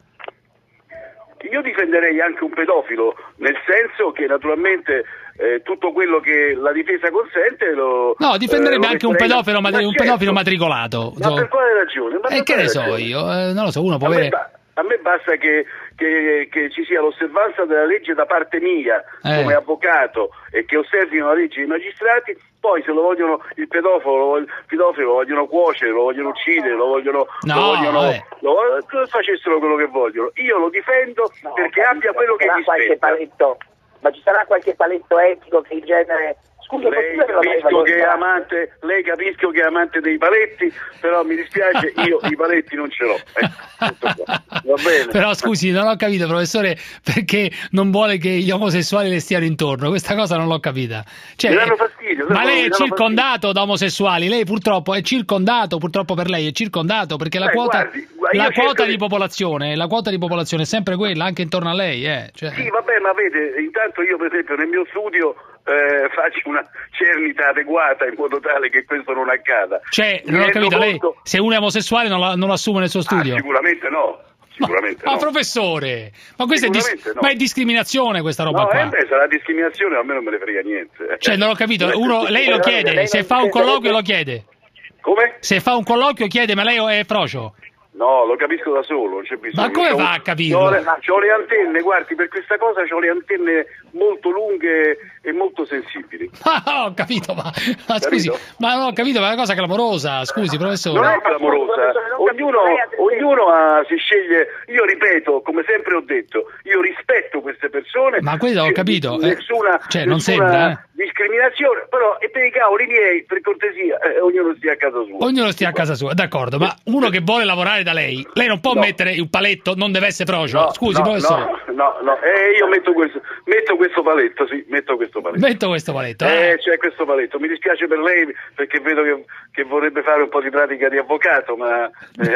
Io difenderei anche un pedofilo, nel senso che naturalmente tutto quello che la difesa consente difenderebbe anche un pedofilo, un pedofilo matricolato. Ma per quale ragione? Che ne so io? Non lo so, uno può avere. A me basta che ci sia l'osservanza della legge da parte mia come avvocato e che osservino la legge i magistrati. Poi se lo vogliono il pedofilo lo vogliono cuocere, lo vogliono uccidere, facessero quello che vogliono. Io lo difendo perché abbia quello che mi spetta. Ma ci sarà qualche paletto etico che in genere... Scusa, lei capisco che è amante dei paletti, però mi dispiace, io i paletti non ce l'ho. Va bene. Però scusi, non ho capito, professore, perché non vuole che gli omosessuali le stiano intorno. Questa cosa non l'ho capita. Cioè, mi danno fastidio. Ma lei è circondato da omosessuali, lei purtroppo è circondato, purtroppo per lei è circondato, perché la quota di popolazione è sempre quella, anche intorno a lei. Cioè... Sì, vabbè, ma vede, intanto io per esempio nel mio studio faccio una cernita adeguata in modo tale che questo non accada. Cioè, non ho capito, lei se uno è omosessuale non lo assume nel suo studio? Sicuramente no. Ma professore, ma questa è discriminazione, questa roba qua. Sarà discriminazione, a me non me ne frega niente. Cioè, non ho capito, lei lo chiede, se fa un colloquio lo chiede. Come? Se fa un colloquio chiede, ma lei è frocio? No, lo capisco da solo, non c'è bisogno. Ma come fa a capirlo? C'ho le antenne, guardi, per questa cosa c'ho le antenne molto lunghe e molto sensibili. Ah, ho capito, ma scusi, ma non ho capito, ma è una cosa clamorosa, scusi, professore. Non è clamorosa, ognuno si sceglie, io ripeto, come sempre ho detto, io rispetto queste persone. Ma quello ho capito, nessuna non sembra, discriminazione, però e per i cavoli miei, per cortesia, ognuno stia a casa sua. Ognuno stia a casa sua, d'accordo, ma uno che vuole lavorare da lei non può mettere il paletto, non deve essere frocio. Scusi, professore. No, io metto questo paletto, sì, metto questo paletto. C'è questo paletto. Mi dispiace per lei perché vedo che vorrebbe fare un po' di pratica di avvocato, ma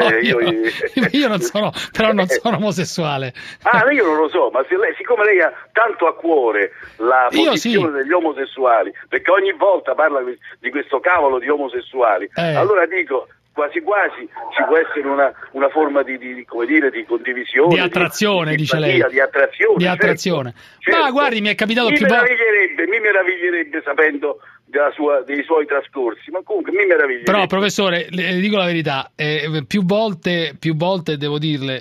io non sono, però non sono omosessuale. Io non lo so, ma siccome lei ha tanto a cuore la posizione degli omosessuali, perché ogni volta parla di questo cavolo di omosessuali, allora dico, quasi quasi ci può essere una forma di condivisione, di attrazione, dice lei, di attrazione. Certo. Ma guardi, mi è capitato più volte. Mi meraviglierebbe sapendo dei suoi trascorsi, ma comunque mi meraviglierebbe. Però professore, le dico la verità, più volte devo dirle,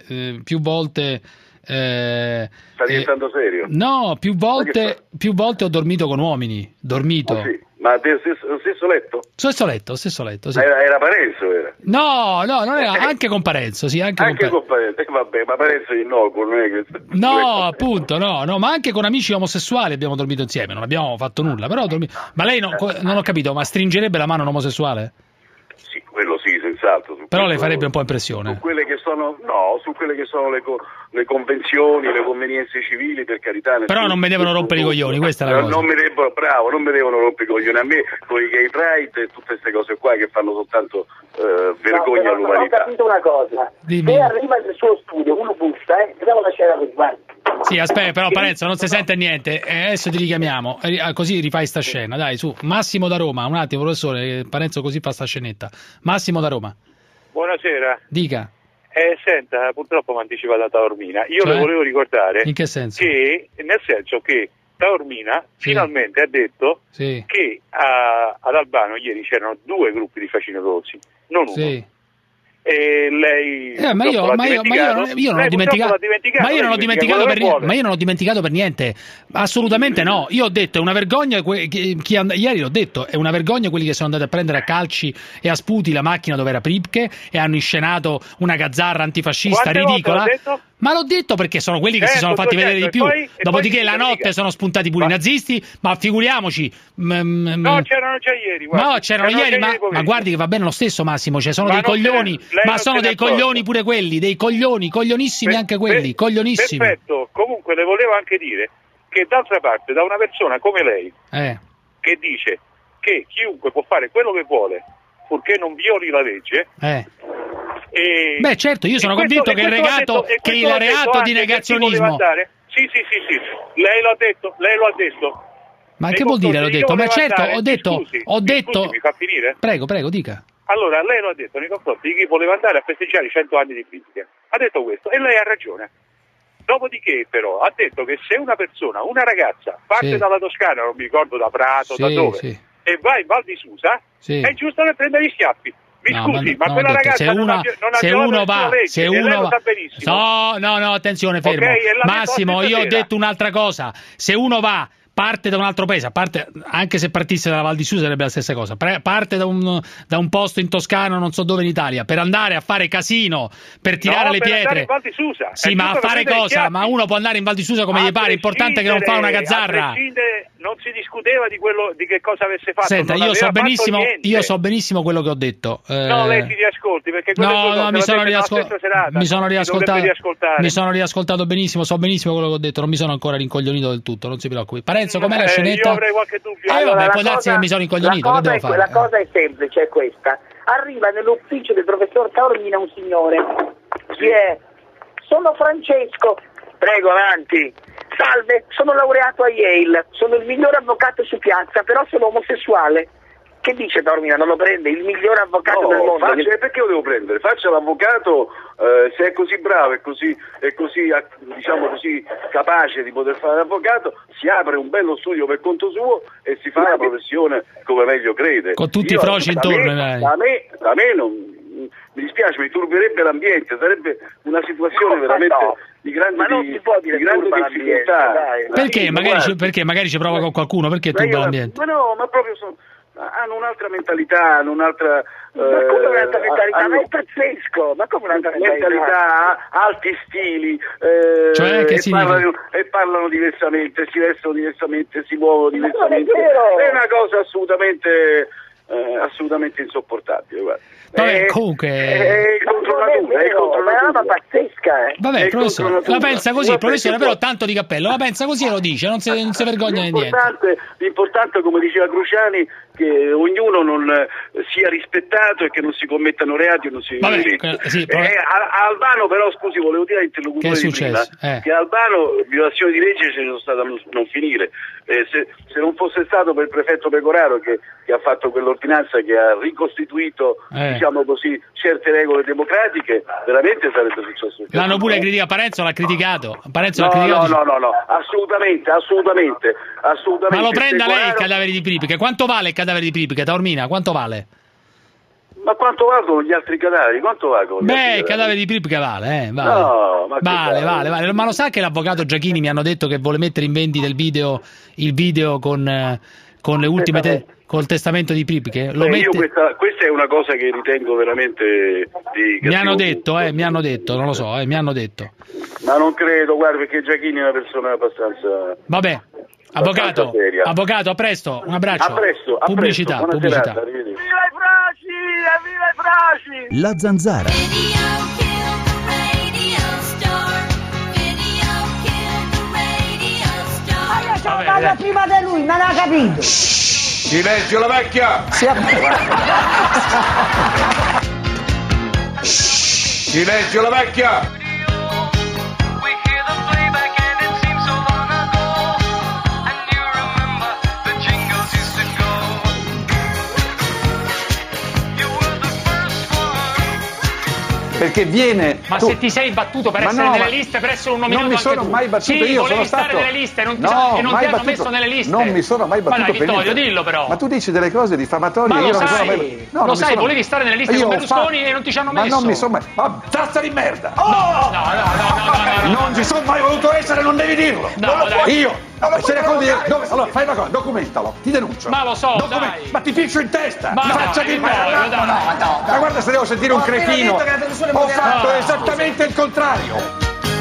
sta diventando serio? No, più volte ho dormito con uomini, Sì. Ma lo stesso letto? Stesso letto, sì. Era Parenzo, era? No, non era, anche con Parenzo, sì, anche con Parenzo, vabbè, ma Parenzo è innocuo, non è questo. No, appunto, no, ma anche con amici omosessuali abbiamo dormito insieme, non abbiamo fatto nulla, però ma lei non ho capito, ma stringerebbe la mano un omosessuale? Sì, quello sì, senz'altro. Però le farebbe un po' impressione. Su quelle che sono le convenzioni, le convenienze civili, per carità. Però non mi devono rompere i coglioni, questa è la cosa. Non mi devono rompere i coglioni a me, con i gay pride e tutte queste cose qua che fanno soltanto vergogna all'umanità. Ho capito una cosa. Dimmi. Se arriva nel suo studio uno bussa, dobbiamo lasciare la guarda. Sì, aspetta, però Parenzo non si sente niente, adesso ti richiamiamo, così rifai sta scena, dai, su. Massimo da Roma, un attimo professore, Parenzo così fa sta scenetta. Massimo da Roma. Buonasera. Dica. Senta, purtroppo mi ha anticipato la Taormina. Io le volevo ricordare. In che senso? Nel senso che Taormina finalmente ha detto che ad Albano ieri c'erano 2 gruppi di facinorosi, non uno. Sì. E lei ma io non ho dimenticato per niente, assolutamente no. Io ho detto è una vergogna, ieri l'ho detto, è una vergogna quelli che sono andati a prendere a calci e a sputi la macchina dove era Pripke e hanno inscenato una gazzarra antifascista ridicola. Ma l'ho detto perché sono quelli che si sono fatti vedere di più. Dopodiché la notte sono spuntati pure i nazisti, ma figuriamoci. No, c'erano già ieri. No, c'erano ieri, ma guardi che va bene lo stesso, Massimo. Cioè, sono dei coglioni, ma sono dei coglioni pure quelli, dei coglionissimi anche quelli, coglionissimi. Perfetto. Comunque le volevo anche dire che d'altra parte, da una persona come lei, che dice che chiunque può fare quello che vuole, purché non violi la legge. Beh, certo, io sono convinto che il reato di negazionismo. Sì, lei lo ha detto. Ma che vuol dire l'ho detto? Ma certo, ho detto. Scusi, mi fa finire? Prego, dica. Allora, lei lo ha detto nei confronti di chi voleva andare a festeggiare i 100 anni di Pripke. Ha detto questo e lei ha ragione. Dopodiché, però, ha detto che se una persona, una ragazza, parte dalla Toscana, non mi ricordo da Prato, da dove, e va in Val di Susa, è giusto che prenda gli schiaffi. scusi, ma quella ragazza non ha No, attenzione, fermo. Okay, Massimo, io ho detto un'altra cosa. Se uno va, parte da un altro paese, anche se partisse dalla Val di Susa sarebbe la stessa cosa, parte da un posto in Toscana, non so dove in Italia, per andare a fare casino, per tirare le pietre. In Val di Susa. Sì, ma a fare cosa? Ma uno può andare in Val di Susa come gli pare, l'importante è che non fa una gazzarra. Non si discuteva di che cosa avesse fatto. Senta, io so benissimo quello che ho detto. No, lei ti riascolti perché mi sono riascoltato benissimo, so benissimo quello che ho detto, non mi sono ancora rincoglionito del tutto, non si preoccupi. Parenzo, com'è la scenetta? Io avrei qualche dubbio. Allora, può darsi che mi sono incoglionito, che devo fare? La cosa è semplice, è questa. Arriva nell'ufficio del professor Taormina un signore. Chi è? Sono Francesco. Prego, avanti. Salve, sono laureato a Yale, sono il miglior avvocato su piazza, però sono omosessuale. Che dice Taormina? Non lo prende? Il miglior avvocato del mondo? Perché lo devo prendere? Faccia l'avvocato, se è così bravo e così diciamo così capace di poter fare l'avvocato, si apre un bello studio per conto suo e si fa la professione come meglio crede. Con tutti i froci intorno. Da me non... Mi dispiace, mi turberebbe l'ambiente, sarebbe una situazione veramente di grande difficoltà. Perché magari ci prova con qualcuno? Perché turba l'ambiente? Ma no, ma proprio hanno un'altra mentalità, hanno un'altra... Ma come un'altra mentalità? Ma è pazzesco! Ma come un'altra mentalità? Alti stili, cioè, che e parlano diversamente, si vestono diversamente, si muovono diversamente. È una cosa assolutamente insopportabile, guarda. Vabbè, comunque è contro natura, è contro natura. Una pazzesca, Vabbè, professore, la pensa così, professore, però tanto di cappello, la pensa così e lo dice, non si vergogna di niente. L'importante, come diceva Cruciani, che ognuno non sia rispettato e che non si commettano reati o non si... A Albano però, scusi, volevo dire all'interlocutore di prima che a Albano violazioni di legge ce ne sono state a non finire. Se non fosse stato per il prefetto Pecoraro che ha fatto quell'ordinanza che ha ricostituito diciamo così certe regole democratiche, veramente sarebbe successo. L'hanno pure criticato, Parenzo l'ha criticato. No, assolutamente. Ma lo prenda lei il cadavere di Pripke? Quanto vale il cadavere di Pripke, Taormina? Quanto vale? Ma quanto valgono gli altri cadaveri? Il cadavere di Pripke vale, vale. No, vale. Ma lo sa che l'avvocato Giachini mi hanno detto che vuole mettere in vendita il video con le ultime col testamento di Pripke? Questa è una cosa che ritengo veramente mi hanno detto, non lo so, mi hanno detto. Ma non credo, guarda, perché Giachini è una persona abbastanza... Vabbè, avvocato, a presto, un abbraccio. A presto. Pubblicità. Serata, viva i Fraci! La Zanzara. Vado prima di lui, ma l'ha capito. Silenzio la vecchia! Silenzio la vecchia! Perché viene. Ma se ti sei battuto per essere nelle liste, per essere un nominato, non mi sono mai battuto, io sono stato stare nelle liste e non ti hanno messo nelle liste. Non mi sono mai battuto. Ma dai, Vittorio, dillo però. Ma tu dici delle cose diffamatorie. Ma io lo non sai, mi sono mai... lo sai, volevi stare nelle liste con Berlusconi e non ti ci hanno messo. Ma non mi sono mai. Ma tazza di merda! No. Non ci sono mai voluto essere, non devi dirlo. Io. Allora fai una cosa, documentalo, ti denuncio. Ma lo so, dai. Ma ti piccio in testa, faccia di merda. Ma guarda, se devo sentire un cretino, ho fatto esattamente il contrario.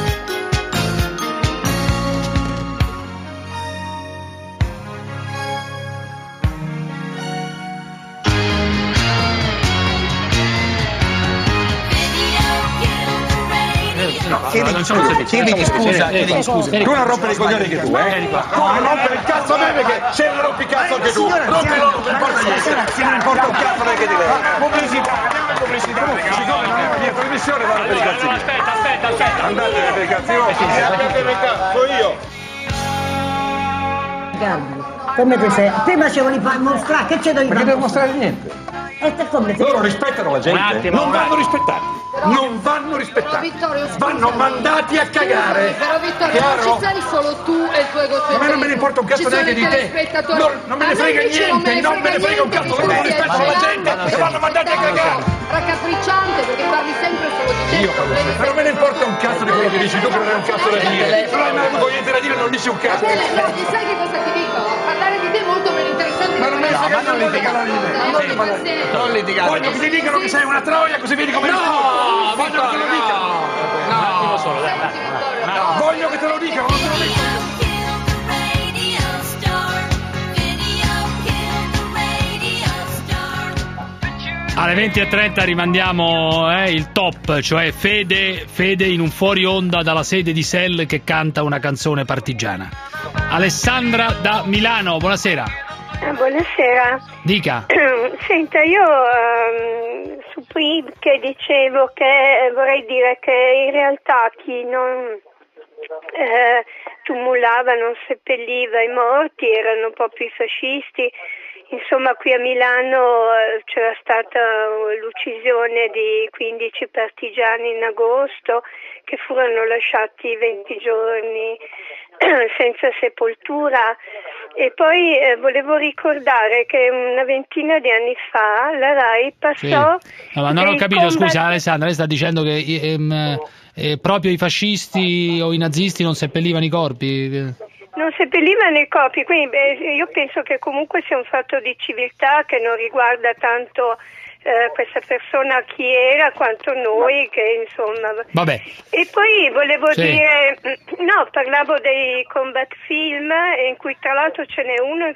Chiediti scusa. Tu non rompere i coglioni che tu, Tu non rompere il cazzo a me perché se non rompi il cazzo anche tu. Rompilo, non importa un cazzo neanche di lei. Pubblicità. Siccome non è dietro l'emissione, vado per i cazzini. Aspetta. Andate per i cazzini. Io. Come te sei? Prima ce lo devi mostrare, che ce devi fare? Perché devo mostrare niente? Loro rispettano la gente, non vanno rispettati. Non vanno rispettati, vanno mandati a cagare. Però Vittorio, non ci sei solo tu e il tuo egocentrismo. A me non me ne importa un cazzo neanche di te. Non me ne frega niente, non me ne frega un cazzo. Loro non rispettano la gente e vanno mandati a cagare. Raccapricciante perché parli sempre solo di te. Io non me ne importa un cazzo di quello che dici tu, che non hai un cazzo da dire. Non hai mai avuto niente da dire, non dici un cazzo. Sai che cosa ti dico? Parlare di te è molto meno interessante. Ma non me ne frega non litigare. Non litigare. Voglio che ti dicano che sei una troia, così vedi come voglio che te lo dicano. No. Voglio che te lo dicano, non te lo dico. Alle 20:30 rimandiamo il top, cioè Fede in un fuori onda dalla sede di SEL che canta una canzone partigiana. Alessandra da Milano, buonasera. Buonasera. Dica. Senta, io su PRIB che dicevo che vorrei dire che in realtà chi non tumulava, non seppelliva i morti erano proprio i fascisti. Insomma, qui a Milano c'era stata l'uccisione di 15 partigiani in agosto che furono lasciati 20 giorni senza sepoltura. E poi volevo ricordare che una ventina di anni fa la RAI passò... Sì. No, non ho capito, scusa Alessandra, lei sta dicendo che proprio i fascisti o i nazisti non seppellivano i corpi? Non seppellivano i corpi, quindi io penso che comunque sia un fatto di civiltà che non riguarda tanto questa persona chi era quanto noi, che insomma... Vabbè. E poi volevo dire, no, parlavo dei combat film, in cui tra l'altro ce n'è uno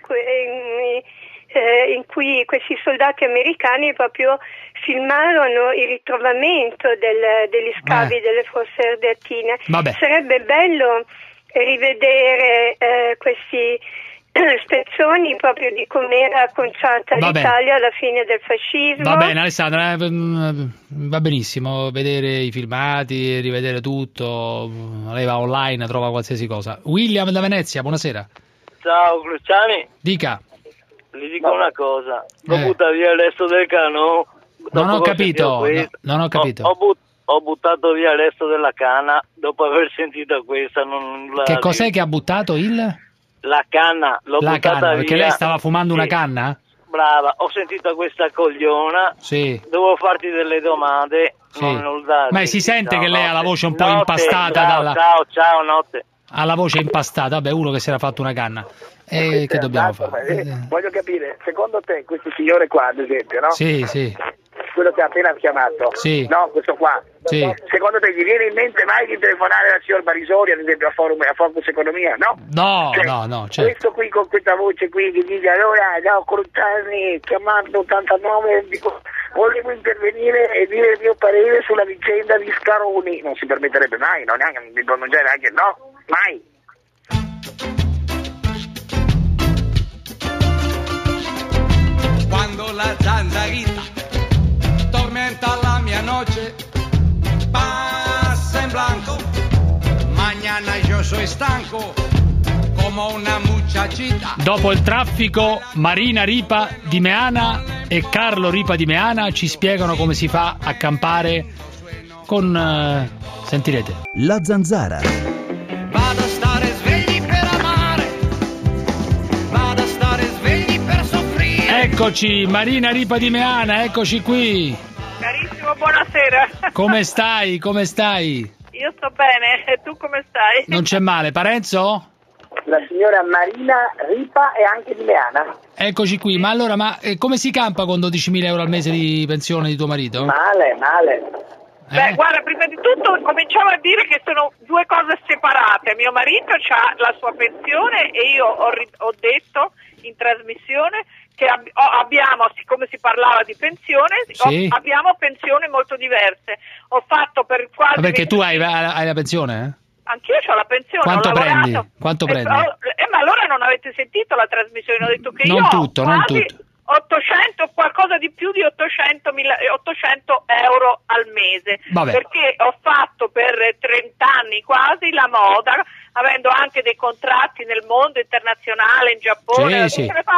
in cui questi soldati americani proprio filmarono il ritrovamento degli scavi delle fosse ardeatine. Vabbè. Sarebbe bello rivedere questi spezzoni proprio di com'era conciata l'Italia alla fine del fascismo. Va bene Alessandra, va benissimo vedere i filmati, rivedere tutto, lei va online, trova qualsiasi cosa. William da Venezia, buonasera. Ciao Cruciani. Dica. Gli dico una cosa, lo butta via il resto del canò. Non ho capito, non ho capito. Ho buttato via il resto della canna dopo aver sentito questa. Che cos'è che ha buttato La canna, l'ho buttata via. Perché lei stava fumando una canna? Brava, ho sentito questa cogliona. Sì. Devo farti delle domande. Sì. Ma si sente che lei ha la voce un po' impastata dalla... Ciao, notte. Ha la voce impastata, vabbè, uno che si era fatto una canna. E che dobbiamo fare? Voglio capire, secondo te questo signore qua, ad esempio, no? Sì, sì. Quello che ha appena chiamato, sì. No, questo qua. Sì. Secondo te gli viene in mente mai di telefonare al signor Barisori, ad esempio, a Focus Economia? No? No, cioè, no, certo. Questo qui con questa voce qui che dice allora, no, Cruciani, chiamando 89, dico, volevo intervenire e dire il mio parere sulla vicenda di Scaroni. Non si permetterebbe mai, no, neanche di pronunciare neanche, no, mai. Quando la zanzarita tormenta la mia noche, pasa en blanco, mañana yo soy stanco, como una muchachita. Dopo il traffico, Marina Ripa di Meana e Carlo Ripa di Meana ci spiegano come si fa a campare con... sentirete. La Zanzara. Vado a stare svegli per amare, vado a stare svegli per soffrire. Eccoci, Marina Ripa di Meana, eccoci qui. Carissimo, buonasera. Come stai? Come stai? Io sto bene, e tu come stai? Non c'è male. Parenzo? La signora Marina Ripa e anche di Meana. Eccoci qui, ma allora, come si campa con 12.000 euro al mese di pensione di tuo marito? Male. Beh, guarda, prima di tutto cominciamo a dire che sono due cose separate. Mio marito ha la sua pensione e io ho detto in trasmissione che abbiamo, siccome si parlava di pensione, sì. Abbiamo pensioni molto diverse. Ho fatto per quasi... Ma perché tu hai la pensione, Anch'io ho la pensione. Quanto ho prendi? lavorato. Quanto prendi? Ma allora non avete sentito la trasmissione? Ho detto che non io tutto, ho non quasi tutto. 800, qualcosa di più di 800 euro al mese. Vabbè. Perché ho fatto per 30 anni quasi la moda, avendo anche dei contratti nel mondo internazionale, in Giappone, da tutte le parti.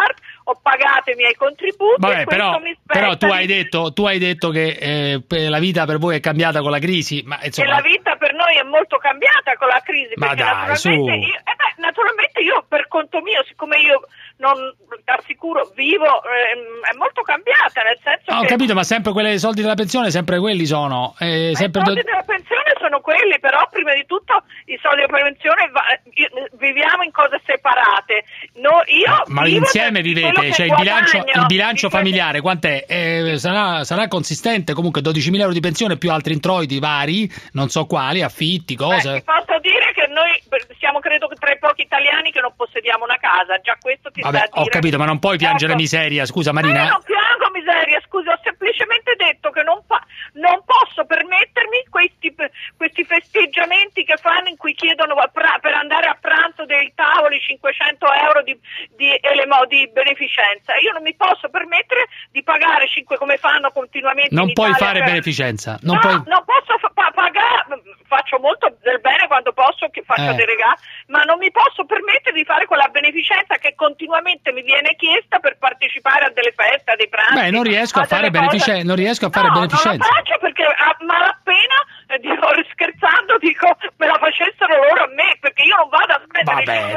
ho pagato i miei contributi. Vabbè, e questo mi spetta. però tu hai detto che la vita per voi è cambiata con la crisi, ma insomma... E la vita per noi è molto cambiata con la crisi, ma perché dai, naturalmente io per conto mio, siccome io non t'assicuro vivo, è molto cambiata, nel senso ho capito, ma sempre quei soldi della pensione, sempre quelli sono. I soldi della pensione sono quelli, però prima di tutto i soldi della pensione viviamo in cose separate. Ma insieme vivete, cioè il bilancio familiare quant'è? Sarà consistente, comunque 12.000 euro di pensione più altri introiti vari, non so quali, affitti, cose. Ti posso dire che noi siamo credo tra i pochi italiani che non possediamo una casa, già questo ti sta a dire. Ho capito, ma non puoi piangere miseria, scusa Marina. Non piango miseria, scusa, ho semplicemente detto che non posso permettermi questi festeggiamenti che fanno, in cui chiedono per andare a pranzo dei tavoli 500 euro di beneficenza. Io non mi posso permettere di pagare 5 come fanno continuamente. Non puoi fare beneficenza. Non posso pagare, faccio molto del bene quando posso, che faccio dei regali, ma non mi posso permettere di fare quella beneficenza che continuamente mi viene chiesta per partecipare a delle feste, a dei pranzi. Beh, non riesco a fare beneficenza. Non la faccio perché a malapena, scherzando, dico me la facessero loro a me, perché io non vado a spendere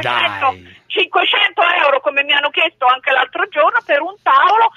500 euro come mi hanno chiesto anche l'altro giorno per un tavolo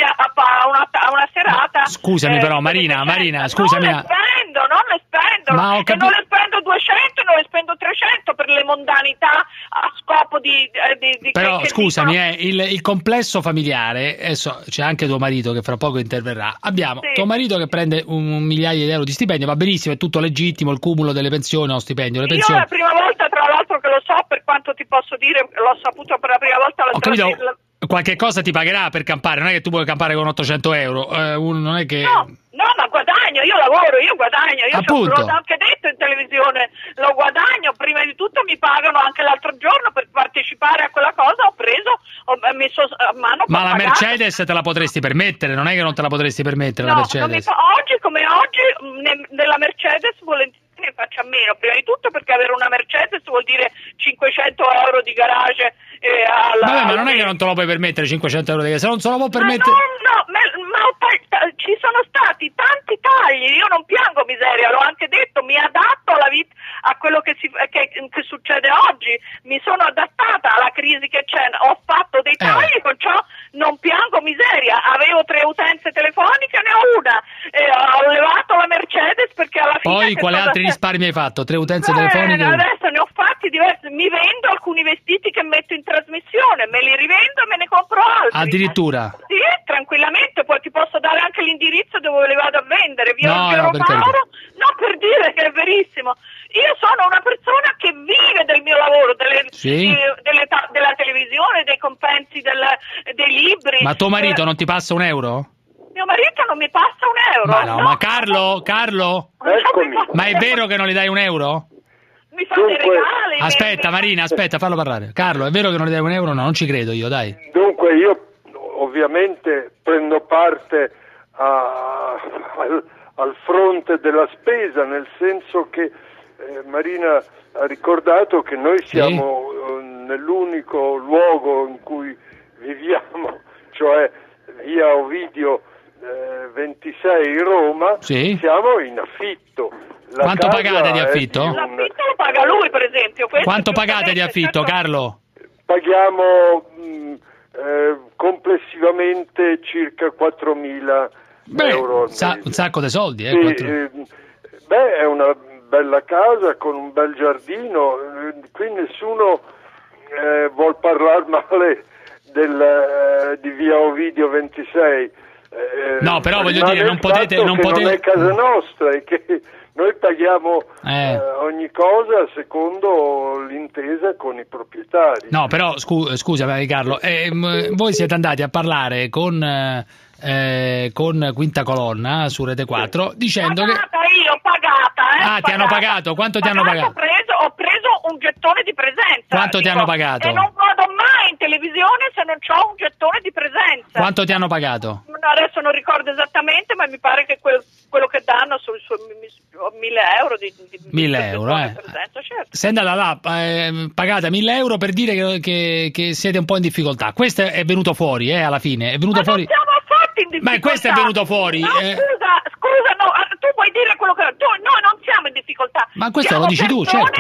a una serata. Scusami però Marina, scusami. Non le spendo, e non le spendo 200, non le spendo 300 per le mondanità a scopo di però scusami, il complesso familiare, adesso c'è anche tuo marito che fra poco interverrà, abbiamo tuo marito che prende un migliaio di euro di stipendio, va benissimo, è tutto legittimo, il cumulo delle pensioni o stipendio, le pensioni. Io è la prima volta tra l'altro che lo so, per quanto ti posso dire, l'ho saputo per la prima volta. Ho capito, qualche cosa ti pagherà per campare, non è che tu puoi campare con 800 euro, non è che... No, ma guadagno, io lavoro, io guadagno, l'ho anche detto in televisione, lo guadagno, prima di tutto mi pagano anche l'altro giorno per partecipare a quella cosa, ho messo a mano. Ma la Mercedes te la potresti permettere, non è che non te la potresti permettere la Mercedes? Oggi come oggi, nella Mercedes volentieri ne faccio a meno, prima di tutto perché avere una Mercedes vuol dire 500 euro di garage. Vabbè, ma non è che non te lo puoi permettere 500 euro di garage, se non se lo può permettere... Ma ci sono stati tanti tagli, io non piango miseria, l'ho anche detto, mi adatto alla vita, a quello che succede oggi, mi sono adattata alla crisi che c'è, ho fatto dei tagli, con ciò non piango miseria, avevo 3 utenze telefoniche, ne ho una, ho levato la Mercedes perché alla fine... Poi quali altri risparmi hai fatto? 3 utenze telefoniche? Adesso ne ho fatti diversi, mi vendo alcuni vestiti che metto in trasmissione, me li rivendo e me ne compro altri. Addirittura? Sì, tranquillamente, poi ti posso dare anche l'indirizzo dove le vado a vendere, via no, per dire che è verissimo. Io sono una persona che vive del mio lavoro, della televisione, dei compensi, dei libri. Ma tuo marito non ti passa un euro? Mio marito non mi passa un euro. Ma no, ma Carlo? Eccomi. Ma è vero che non gli dai un euro? Mi fa dei regali. Aspetta Marina, fallo parlare. Carlo, è vero che non gli dai un euro? No, non ci credo io, dai. Dunque io ovviamente prendo parte al fronte della spesa, nel senso che Marina ha ricordato che noi siamo nell'unico luogo in cui viviamo, cioè via Ovidio 26 Roma, siamo in affitto. Quanto pagate di affitto? L'affitto lo paga lui, per esempio. Quanto pagate di affitto, Carlo? Paghiamo complessivamente circa 4.000 euro al mese. Un sacco di soldi, è una bella casa con un bel giardino, qui nessuno vuol parlare male di via Ovidio 26. No, però voglio dire, non potete... Non è casa nostra, è che noi paghiamo ogni cosa secondo l'intesa con i proprietari. No, però scusa Carlo, voi siete andati a parlare con Quinta Colonna su Rete 4 dicendo che... Pagata. Ti hanno pagato? Quanto ti hanno pagato? Ho preso un gettone di presenza. Quanto ti hanno pagato? E non vado mai in televisione se non c'ho un gettone di presenza. Quanto ti hanno pagato? No, adesso non ricordo esattamente, ma mi pare che quello che danno sul suo 1.000 euro di 1.000 euro, presenza, certo. Sei andata là, pagata 1.000 euro per dire che siete un po' in difficoltà. Questo è venuto fuori, alla fine. È venuto fuori. Non siamo affatto in difficoltà. Ma questo è venuto fuori. No, scusa, no, tu puoi dire quello che... Noi non siamo in difficoltà. Ma questo lo dici tu, certo.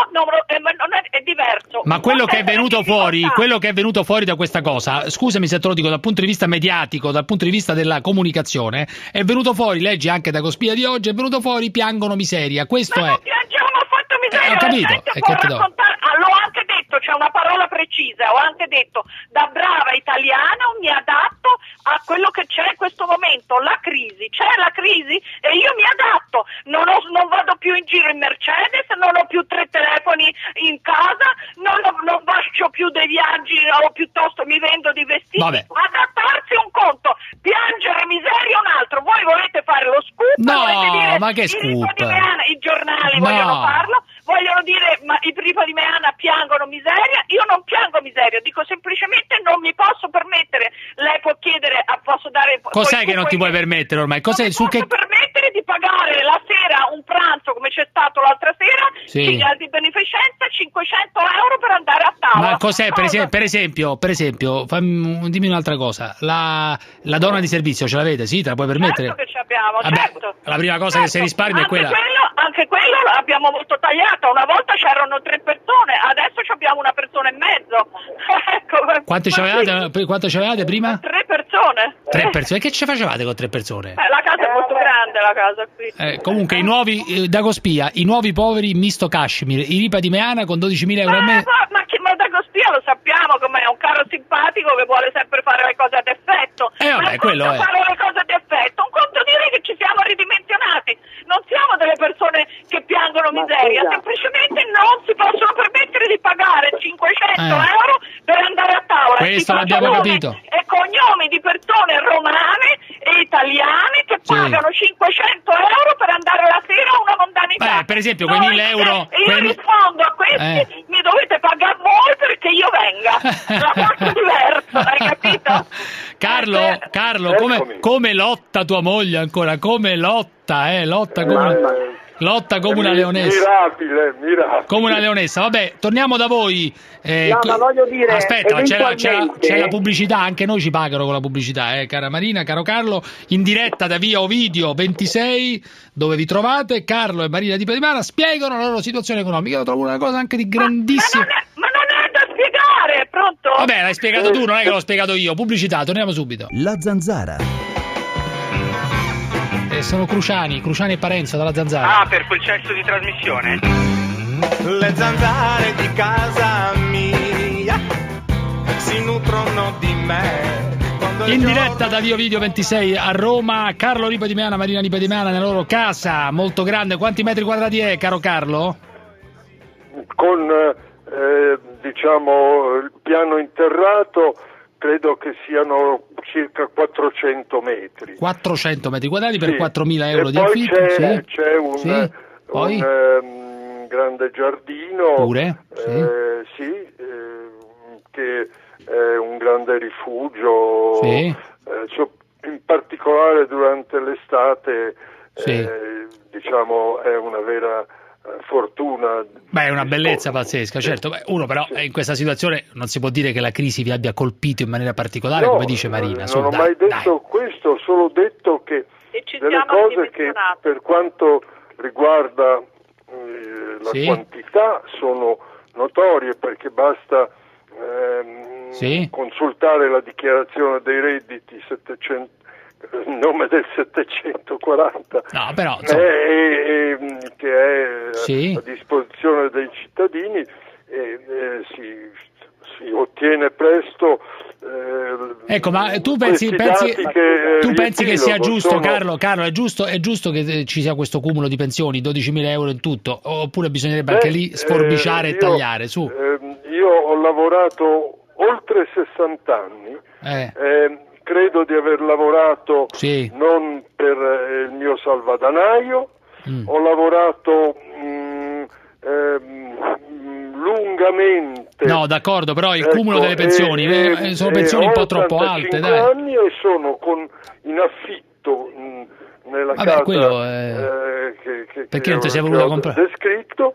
È diverso. Ma quello che è venuto fuori da questa cosa, scusami se te lo dico dal punto di vista mediatico, dal punto di vista della comunicazione, è venuto fuori, leggi anche da Cospia di oggi, è venuto fuori piangono miseria. Questo ma non piangiamo affatto miseria. Ho capito. L'ho anche detto, c'è una parola precisa, ho anche detto, da brava italiana mi adatto a quello che c'è in questo momento, la crisi, c'è la crisi e io mi adatto, non vado più in giro in Mercedes, non ho più 3 telefoni in casa, non faccio più dei viaggi o piuttosto mi vendo di vestiti. Vabbè. Adattarsi un conto, piangere miseria un altro. Voi volete fare lo scoop? No, volete dire, ma che scoop? I giornali vogliono farlo, vogliono dire ma i Pripa di Meana piangono miseria. Io non piango miseria, dico semplicemente non mi posso permettere. Lei può chiedere, posso dare... Cos'è che non ti puoi permettere ormai? Cos'è su che... permettere di pagare la sera un pranzo come c'è stato l'altra sera, di beneficenza, 500 euro per andare a tavola. Ma cos'è? Per esempio, dimmi un'altra cosa. La donna di servizio ce l'avete? Sì, te la puoi permettere? Certo che ce l'abbiamo, certo. La prima cosa che si risparmia è quella. Anche quello l'abbiamo molto tagliato. Una volta c'erano 3 persone, adesso abbiamo una persona e mezzo. Ecco. Quante c'avevate prima? 3 persone. 3 persone? Che ci facevate con 3 persone? La casa è molto grande, la casa qui. Comunque i nuovi da Cospia, i nuovi poveri misto Kashmir, i Ripa di Meana con 12.000 euro al mese. Ma da Cospia lo sappiamo com'è, un caro simpatico che vuole sempre fare le cose ad effetto. Quello è. Fare le cose ad effetto, un conto dire che ci siamo ridimensionati. Non siamo delle persone che piangono miseria, semplicemente non si possono permettere di pagare 500 euro per andare a tavola. Questo l'abbiamo capito. E cognomi di persone romane e italiane che pagano 500 euro per andare la sera a una mondanità. Per esempio, quei 1.000 euro... Io rispondo a questi, mi dovete pagare voi perché io venga. La faccio diversa, hai capito? Carlo, come lotta tua moglie ancora? Come lotta come una leonessa. Mirabile. Come una leonessa. Vabbè, torniamo da voi. Ma voglio dire, aspetta, c'è la pubblicità, anche noi ci pagano con la pubblicità, cara Marina, caro Carlo, in diretta da via Ovidio 26, dove vi trovate. Carlo e Marina di Pedimana spiegano la loro situazione economica. Io trovo una cosa anche di grandissima. Ma non è da spiegare, pronto? Vabbè, l'hai spiegato tu, non è che l'ho spiegato io. Pubblicità, torniamo subito. La Zanzara. Sono Cruciani e Parenzo dalla Zanzara. Per quel cesso di trasmissione? Le zanzare di casa mia si nutrono di me. In diretta da via Ovidio 26 a Roma, Carlo Ripa di Meana, Marina Ripa di Meana nella loro casa molto grande. Quanti metri quadrati è, caro Carlo? Con il piano interrato credo che siano circa 400 metri. 400 metri quadrati per 4.000 euro di affitto? C'è un grande giardino. Pure? Che è un grande rifugio. In particolare durante l'estate è una vera fortuna. È una bellezza pazzesca, certo. Uno però in questa situazione non si può dire che la crisi vi abbia colpito in maniera particolare, come dice Marina. Non ho mai detto questo, ho solo detto che delle cose che per quanto riguarda la quantità sono notorie, perché basta consultare la dichiarazione dei redditi in nome del 740 che è a disposizione dei cittadini, si ottiene presto. Ecco, ma tu pensi che sia giusto, Carlo, è giusto che ci sia questo cumulo di pensioni, 12.000 euro in tutto, oppure bisognerebbe anche lì sforbiciare e tagliare su? Io ho lavorato oltre 60 anni, credo di aver lavorato non per il mio salvadanaio, ho lavorato lungamente alte. No, d'accordo, però il cumulo delle pensioni sono pensioni un po' troppo alte, dai. Anni e sono in affitto nella casa perché non ti sei voluto comprare? Descritto,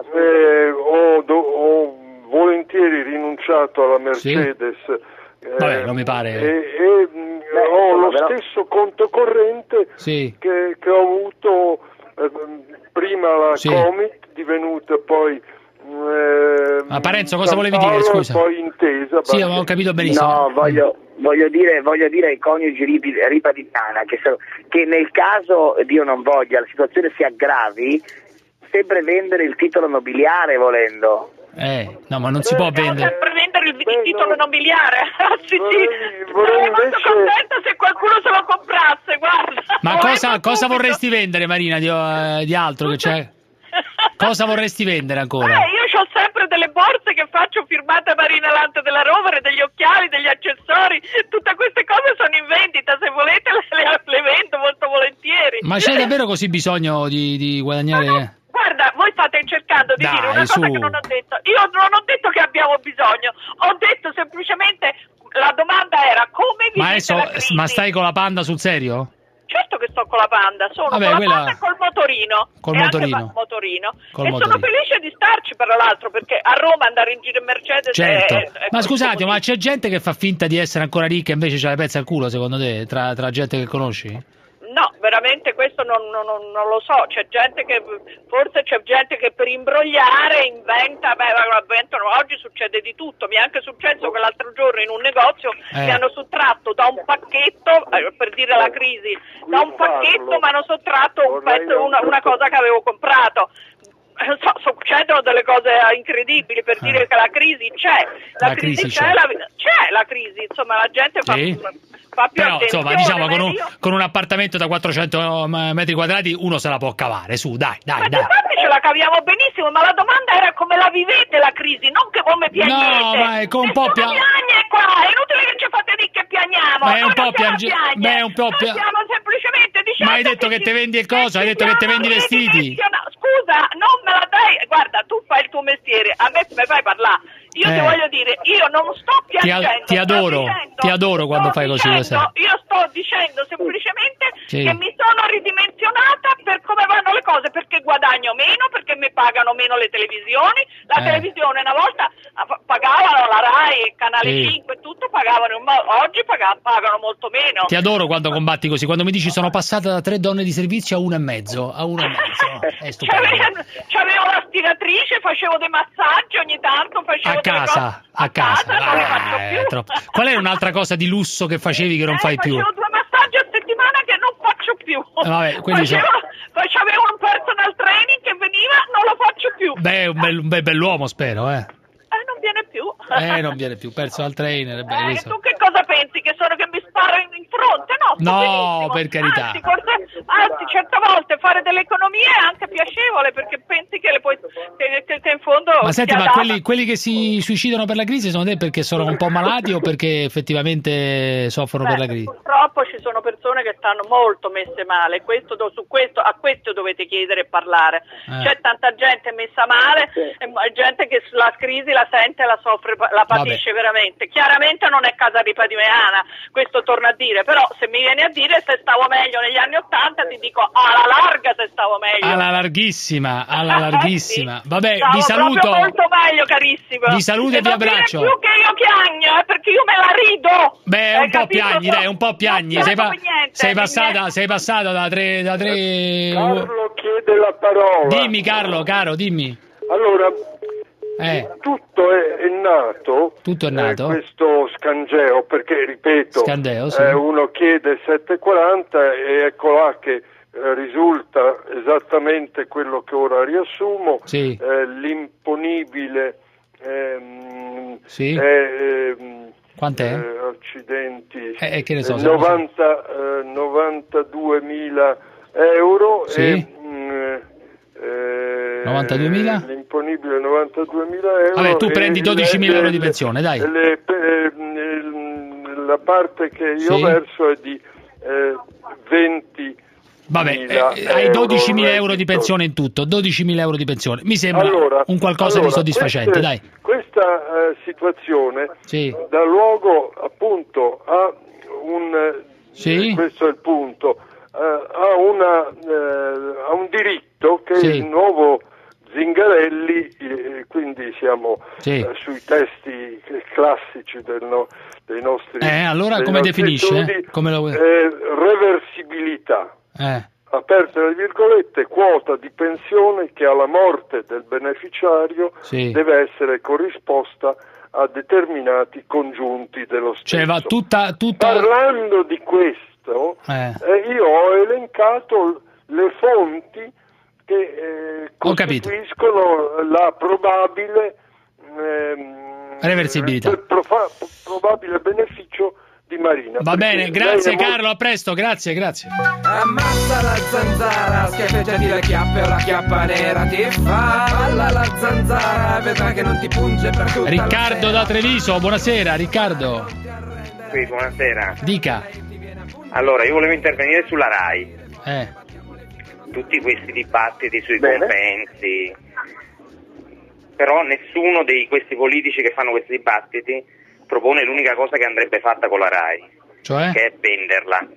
ho volentieri rinunciato alla Mercedes. Vabbè, non mi pare. Ho lo stesso conto corrente che ho avuto prima la Comit, divenuta poi Parenzo, cosa volevi dire, scusa? Poi Intesa. Sì, avevo capito benissimo. No, voglio dire ai coniugi Ripa di Tana che nel caso, Dio non voglia, la situazione si aggravi, sempre vendere il titolo nobiliare volendo. No, ma non si può vendere. Sempre vendere il titolo nobiliare. Sarei molto contenta se qualcuno se lo comprasse, guarda. Ma cosa vorresti vendere, Marina, di altro che c'è? Cosa vorresti vendere ancora? Io ho sempre delle borse che faccio firmate Marina Lante della Rovere, degli occhiali, degli accessori, tutte queste cose sono in vendita, se volete le vendo molto volentieri. Ma c'è davvero così bisogno di guadagnare? Guarda, voi state cercando di dire una cosa che non ho detto. Io non ho detto che abbiamo bisogno, ho detto semplicemente, la domanda era come vi la crisi? Ma stai con la Panda sul serio? Certo che sto con la Panda, sono con la Panda e col motorino. Sono felice di starci, per l'altro, perché a Roma andare in giro in Mercedes ma scusate, ma c'è gente che fa finta di essere ancora ricca e invece c'ha le pezze al culo, secondo te, tra gente che conosci? No, veramente questo non lo so, forse c'è gente che per imbrogliare inventano, oggi succede di tutto, mi è anche successo che l'altro giorno in un negozio mi hanno sottratto da un pacchetto, per dire la crisi, mi hanno sottratto una cosa che avevo comprato. Succedono delle cose incredibili, per dire che la crisi c'è, la crisi, insomma la gente fa più però attenzione. Insomma, diciamo con un appartamento da 400 metri quadrati uno se la può cavare, su, dai. Infatti ce la caviamo benissimo, ma la domanda era come la vivete la crisi, non che come piangete. No, ma è con un po' piagne qua, è inutile che ci fate dire che piangiamo. Ma è un po' stiamo semplicemente dicendo. Ma hai detto che te vendi il coso, hai detto che te vendi i vestiti. Scusa, non me la dai, guarda, tu fai il tuo mestiere, a me mi fai parlare. Io ti voglio dire, io non sto piangendo. Ti adoro quando fai così. Io sto dicendo semplicemente che mi sono ridimensionata per come vanno le cose, perché guadagno meno, perché mi pagano meno le televisioni. La televisione una volta pagavano la Rai, Canale 5, tutto pagavano, oggi pagano molto meno. Ti adoro quando combatti così, quando mi dici sono passata da 3 donne di servizio a 1,5. È stupendo. C'avevo la stiratrice, facevo dei massaggi ogni tanto, facevo a casa. Non ne faccio più. Qual è un'altra cosa di lusso che facevi che non fai più? Facevo 2 massaggi a settimana che non faccio più. Facevo un personal training che veniva, non lo faccio più. Beh, un bell'uomo, spero, non viene più. Non viene più, personal trainer. Tu che cosa pensi? Che mi sparo in fronte? No, per carità. Anzi, certe volte fare delle economie è anche piacevole, perché pensi che che in fondo. Ma senti, ma quelli che si suicidano per la crisi sono te perché sono un po' malati o perché effettivamente soffrono per la crisi? Purtroppo ci sono persone che stanno molto messe male, a questo dovete chiedere e parlare. C'è tanta gente messa male, gente che la crisi la sente e la soffre, la patisce veramente. Chiaramente non è casa ripadimeana, questo torno a dire, però se mi vieni a dire se stavo meglio negli anni '80 ti dico alla larga se stavo meglio. Alla larghissima. Sì. Vabbè, stavo vi saluto. Molto meglio, carissimo. Vi saluto e vi abbraccio. Non più che io piagno, perché io me la rido. Beh, un po' piagni. Sei passata da tre. Carlo chiede la parola. Dimmi, Carlo, caro, dimmi. Allora, tutto è nato. Questo scangeo, perché ripeto, uno chiede 7,40 e ecco là che risulta esattamente quello che ora riassumo. L'imponibile quant'è? Accidenti, che ne so, 92.000 euro e 92.000? L'imponibile 92.000 euro. Vabbè, tu prendi 12.000 euro di pensione, dai. La parte che io verso è di 20. Vabbè, hai 12.000 euro di pensione in tutto, 12.000 euro di pensione. Mi sembra un qualcosa di soddisfacente, dai. Queste questa situazione dà luogo appunto a questo è il punto, a un diritto che il nuovo Zingarelli, quindi siamo sui testi classici dei nostri allora come definisce? Studi, reversibilità, aperte le virgolette, quota di pensione che alla morte del beneficiario deve essere corrisposta a determinati congiunti dello stesso. Cioè va tutta... Parlando di questo, io ho elencato le fonti che costituiscono la probabile reversibilità, probabile beneficio di Marina. Va bene, grazie Carlo, a presto, grazie. Ammazza la zanzara, schiaffeggiati le chiappe o la chiappa nera ti fa. Balla la zanzara, vedrai che non ti punge per tutta Riccardo da Treviso, buonasera Riccardo. Sì, buonasera. Dica. Allora, io volevo intervenire sulla RAI. Tutti questi dibattiti sui compensi, però nessuno di questi politici che fanno questi dibattiti propone l'unica cosa che andrebbe fatta con la RAI, cioè? Che è venderla.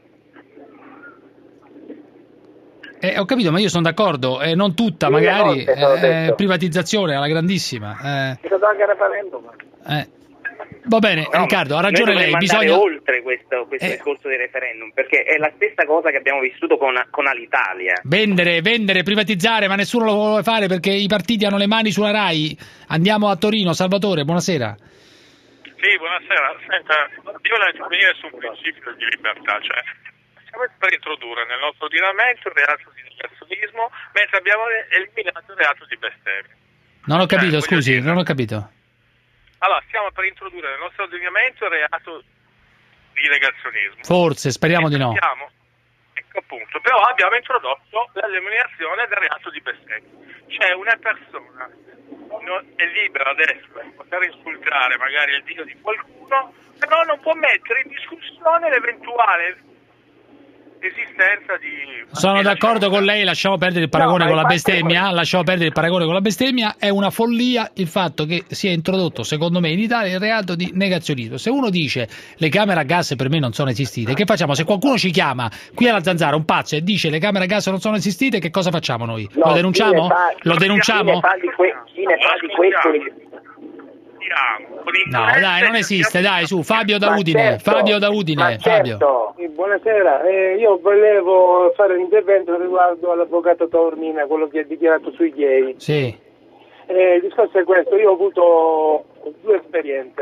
Ho capito, ma io sono d'accordo, non tutta, magari privatizzazione alla grandissima. È stato anche referendum. Va bene, no, Riccardo, ha ragione lei, bisogna oltre questo discorso del referendum, perché è la stessa cosa che abbiamo vissuto con Alitalia. Vendere, privatizzare, ma nessuno lo vuole fare perché i partiti hanno le mani sulla RAI. Andiamo a Torino, Salvatore, buonasera. Sì, buonasera. Senta, io voglio intervenire su un principio di libertà, cioè stiamo per introdurre nel nostro ordinamento il reato di negazionismo, mentre abbiamo eliminato il reato di bestemmia. Non ho capito, scusi, non ho capito. Allora, stiamo per introdurre nel nostro ordinamento il reato di negazionismo. Forse, speriamo di no. Ecco appunto, però abbiamo introdotto l'eliminazione del reato di bestemmia. Cioè una persona è libera adesso di poter insultare magari il Dio di qualcuno, però non può mettere in discussione l'eventuale esistenza di... Sono d'accordo con lei, lasciamo perdere il paragone con la bestemmia, è una follia il fatto che sia introdotto, secondo me, in Italia il reato di negazionismo. Se uno dice le camere a gas per me non sono esistite, che facciamo? Se qualcuno ci chiama qui alla Zanzara, un pazzo, e dice le camere a gas non sono esistite, che cosa facciamo noi? Lo denunciamo? Lo denunciamo? Chi ne fa di questo... No, dai, non esiste, dai, su, Fabio da Udine, Fabio. Buonasera, io volevo fare un intervento riguardo all'avvocato Taormina, quello che ha dichiarato sui gay. Sì. Il discorso è questo, io ho avuto due esperienze.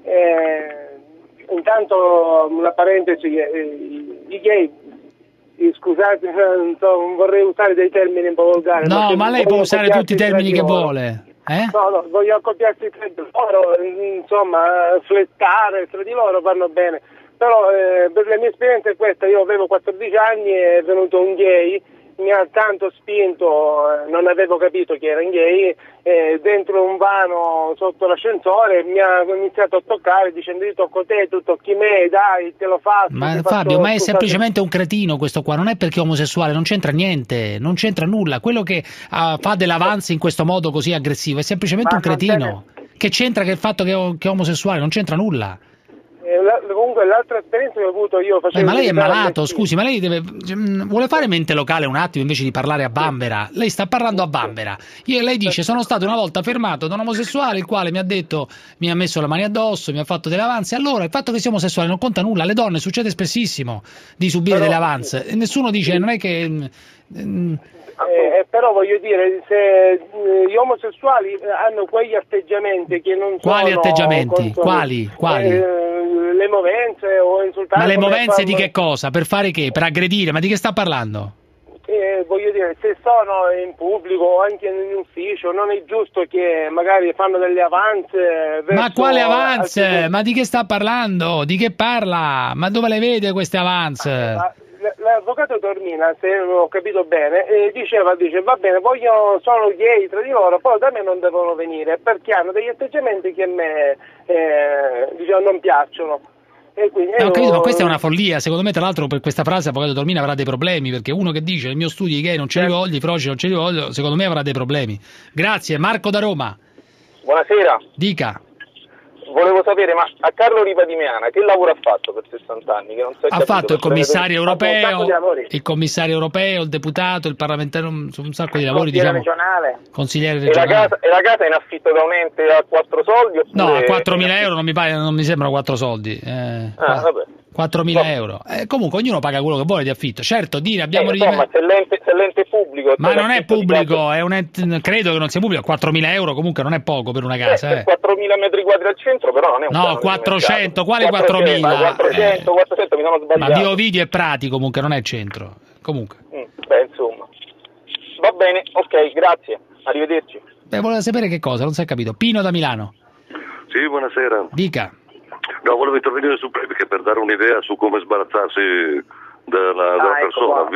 Intanto, una parentesi, i gay, scusate, non vorrei usare dei termini un po' volgari. No, ma lei può usare tutti i termini che vuole. No, voglio accoppiarsi tra di loro, insomma, flettare tra di loro vanno bene, però per la mia esperienza è questa. Io avevo 14 anni e è venuto un gay, mi ha tanto spinto, non avevo capito che era un gay, dentro un vano sotto l'ascensore mi ha iniziato a toccare dicendo io tocco te, tu tocchi me, dai, te lo faccio. Ma Fabio, ma è semplicemente un cretino questo qua, non è perché è omosessuale, non c'entra niente, non c'entra nulla. Quello che fa dell'avanzi in questo modo così aggressivo è semplicemente un cretino. Che c'entra che il fatto che è omosessuale, non c'entra nulla. Comunque l'altra esperienza che ho avuto io facevo... ma lei è malato, scusi, ma lei vuole fare mente locale un attimo invece di parlare a Bambera. Lei sta parlando a Bambera. Lei dice sono stato una volta fermato da un omosessuale il quale mi ha detto, mi ha messo le mani addosso, mi ha fatto delle avanze. Allora il fatto che sia omosessuale non conta nulla. Alle donne succede spessissimo di subire delle avanze e nessuno dice, non è che... però voglio dire, se gli omosessuali hanno quegli atteggiamenti che non sono... Quali atteggiamenti? Quali? Le movenze o insultare... Ma le movenze di che cosa? Per fare che? Per aggredire? Ma di che sta parlando? Voglio dire, se sono in pubblico o anche in ufficio, non è giusto che magari fanno delle avanze verso... Ma quale avanze? Ma di che sta parlando? Di che parla? Ma dove le vede queste avanze? L'avvocato Taormina, se ho capito bene, dice va bene, sono gay tra di loro, poi da me non devono venire perché hanno degli atteggiamenti che a me non piacciono. E quindi ho capito, ma questa è una follia. Secondo me, tra l'altro, per questa frase l'avvocato Taormina avrà dei problemi, perché uno che dice nel mio studio i gay non ce li voglio, i froci non ce li voglio, secondo me avrà dei problemi. Grazie. Marco da Roma. Buonasera. Dica. volevo sapere, ma a Carlo Ripa di Meana che lavoro ha fatto per 60 anni? Che non si è capito, fatto il commissario europeo, il deputato, il parlamentare, un sacco di lavori, diciamo. Consigliere regionale. E la casa è in affitto da un ente a 4 soldi? Oppure... No, a 4.000 euro non mi sembrano 4 soldi. Vabbè. 4.000 euro. Comunque ognuno paga quello che vuole di affitto. Certo, abbiamo insomma, se l'ente è pubblico... Ma non è pubblico, è un ente, credo che non sia pubblico. 4.000 euro comunque non è poco per una casa. 4.000 metri quadri al centro, però non è un... No, 400, quale 4.000? 400, mi sono sbagliato. Ma di Ovidio e Prati comunque, non è centro. Comunque. Beh, insomma. Va bene, ok, grazie. Arrivederci. Volevo sapere che cosa, non si è capito. Pino da Milano. Sì, buonasera. Dica. No, volevo intervenire su perché per dare un'idea su come sbarazzarsi della persona.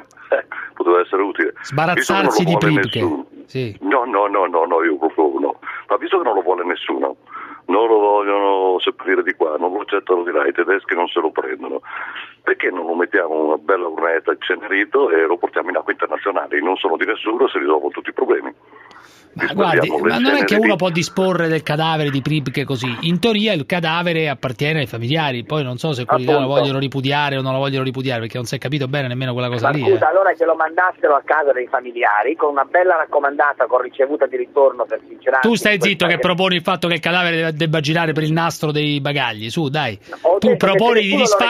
Poteva essere utile. Sbarazzarsi di Pripke. Sì. No, io proprio no. Ma visto che non lo vuole nessuno, non lo vogliono seppellire di qua, non lo accettano di là, i tedeschi non se lo prendono, perché non lo mettiamo in una bella urnetta incenerito e lo portiamo in acqua internazionale? Non sono di nessuno, si risolvono tutti i problemi. Ma guardi, ma non è che uno può disporre del cadavere di Pripke così. In teoria il cadavere appartiene ai familiari, poi non so se quelli là lo vogliono ripudiare o non lo vogliono ripudiare, perché non si è capito bene nemmeno quella cosa lì. Scusa, allora che lo mandassero a casa dei familiari con una bella raccomandata con ricevuta di ritorno per sincerarsi. Tu stai zitto che proponi il fatto che il cadavere debba girare per il nastro dei bagagli, su dai. Tu proponi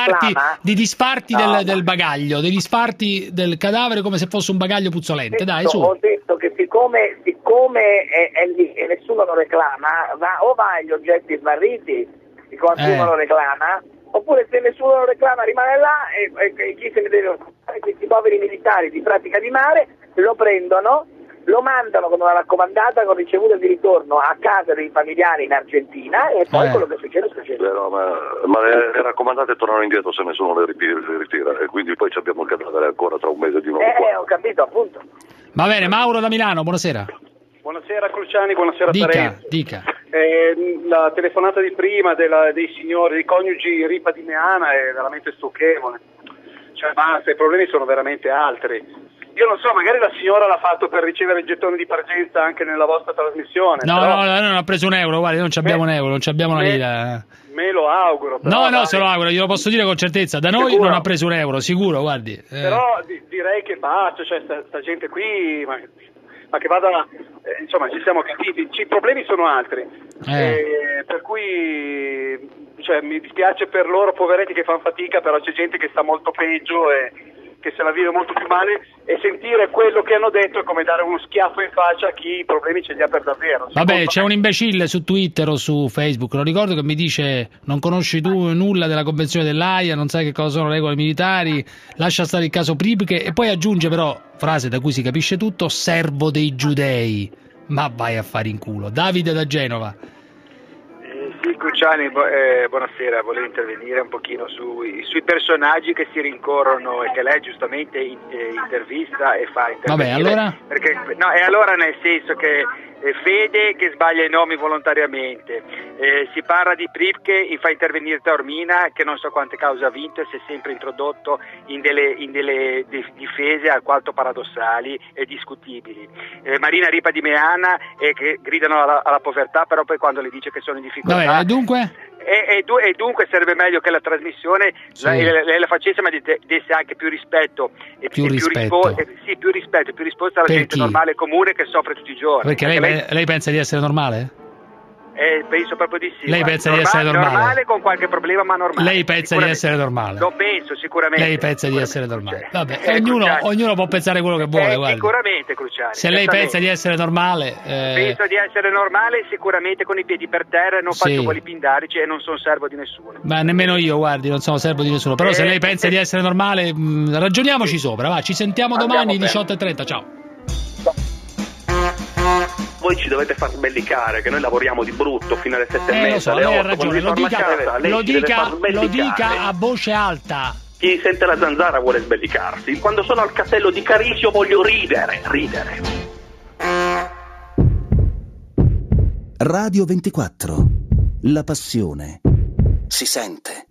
di disfarti del bagaglio, degli sfarti del cadavere come se fosse un bagaglio puzzolente, dai, su. Ho detto che siccome è lì e nessuno lo reclama, va agli oggetti smarriti, qualcuno lo reclama, oppure se nessuno lo reclama rimane là e chi se ne deve occupare, questi poveri militari di Pratica di Mare lo prendono, lo mandano con una raccomandata con ricevuta di ritorno a casa dei familiari in Argentina e poi quello che succede. No, ma le raccomandate tornano indietro se nessuno le ritira e quindi poi abbiamo il cadavere ancora tra un mese di nuovo. Ho capito, appunto. Va bene, Mauro da Milano, buonasera. Buonasera Cruciani, buonasera Parenzo. Dica. La telefonata di prima dei signori, dei coniugi Ripa di Meana è veramente stucchevole. Cioè basta, i problemi sono veramente altri. Io non so, magari la signora l'ha fatto per ricevere il gettone di partenza anche nella vostra trasmissione. No, non ha preso un euro, guardi, non abbiamo un euro, non abbiamo una lira. Me lo auguro. Però, no, se lo auguro, glielo posso dire con certezza. Da noi non ha preso un euro, sicuro, guardi. Però direi che basta, cioè sta gente qui... Ma che vada, insomma, ci siamo capiti, i problemi sono altri, per cui cioè, mi dispiace per loro, poveretti che fanno fatica, però c'è gente che sta molto peggio e che se la vive molto più male, e sentire quello che hanno detto è come dare uno schiaffo in faccia a chi i problemi ce li ha per davvero. Vabbè, c'è un imbecille su Twitter o su Facebook, lo ricordo, che mi dice: non conosci tu nulla della convenzione dell'AIA, non sai che cosa sono le regole militari, lascia stare il caso Pripke, e poi aggiunge però, frase da cui si capisce tutto, servo dei giudei. Ma vai a fare in culo. Davide da Genova. Sì, Cruciani, buonasera, volevo intervenire un pochino sui personaggi che si rincorrono e che lei giustamente intervista e fa intervenire. Vabbè, allora? E allora nel senso che Fede che sbaglia i nomi volontariamente, si parla di Pripke, fa intervenire Taormina che non so quante cause ha vinto e si è sempre introdotto in delle difese alquanto paradossali e discutibili. Marina Ripa di Meana che gridano alla povertà, però poi quando le dice che sono in difficoltà... Vabbè, dunque? E dunque sarebbe meglio che la trasmissione lei la facesse, ma desse anche più rispetto più risposta alla gente normale comune che soffre tutti i giorni. Perché lei pensa di essere normale? Penso proprio di sì. Lei pensa di essere normale con qualche problema, ma normale. Lei pensa di essere normale? Lo penso sicuramente. Lei pensa di essere normale? Vabbè, ognuno può pensare quello che vuole. Sicuramente, Cruciani. Se lei pensa di essere normale, penso di essere normale, sicuramente con i piedi per terra, non faccio voli pindarici e non sono servo di nessuno. Ma nemmeno io, guardi, non sono servo di nessuno. Però se lei pensa di essere normale, ragioniamoci sopra. Va, ci sentiamo domani 18:30. Ciao. Voi ci dovete far sbellicare che noi lavoriamo di brutto fino alle 7:30, lo so, alle 8. Lei ha ragione, lo dica a voce alta. Chi sente la zanzara vuole sbellicarsi. Quando sono al castello di Carisio voglio ridere. Radio 24. La passione si sente.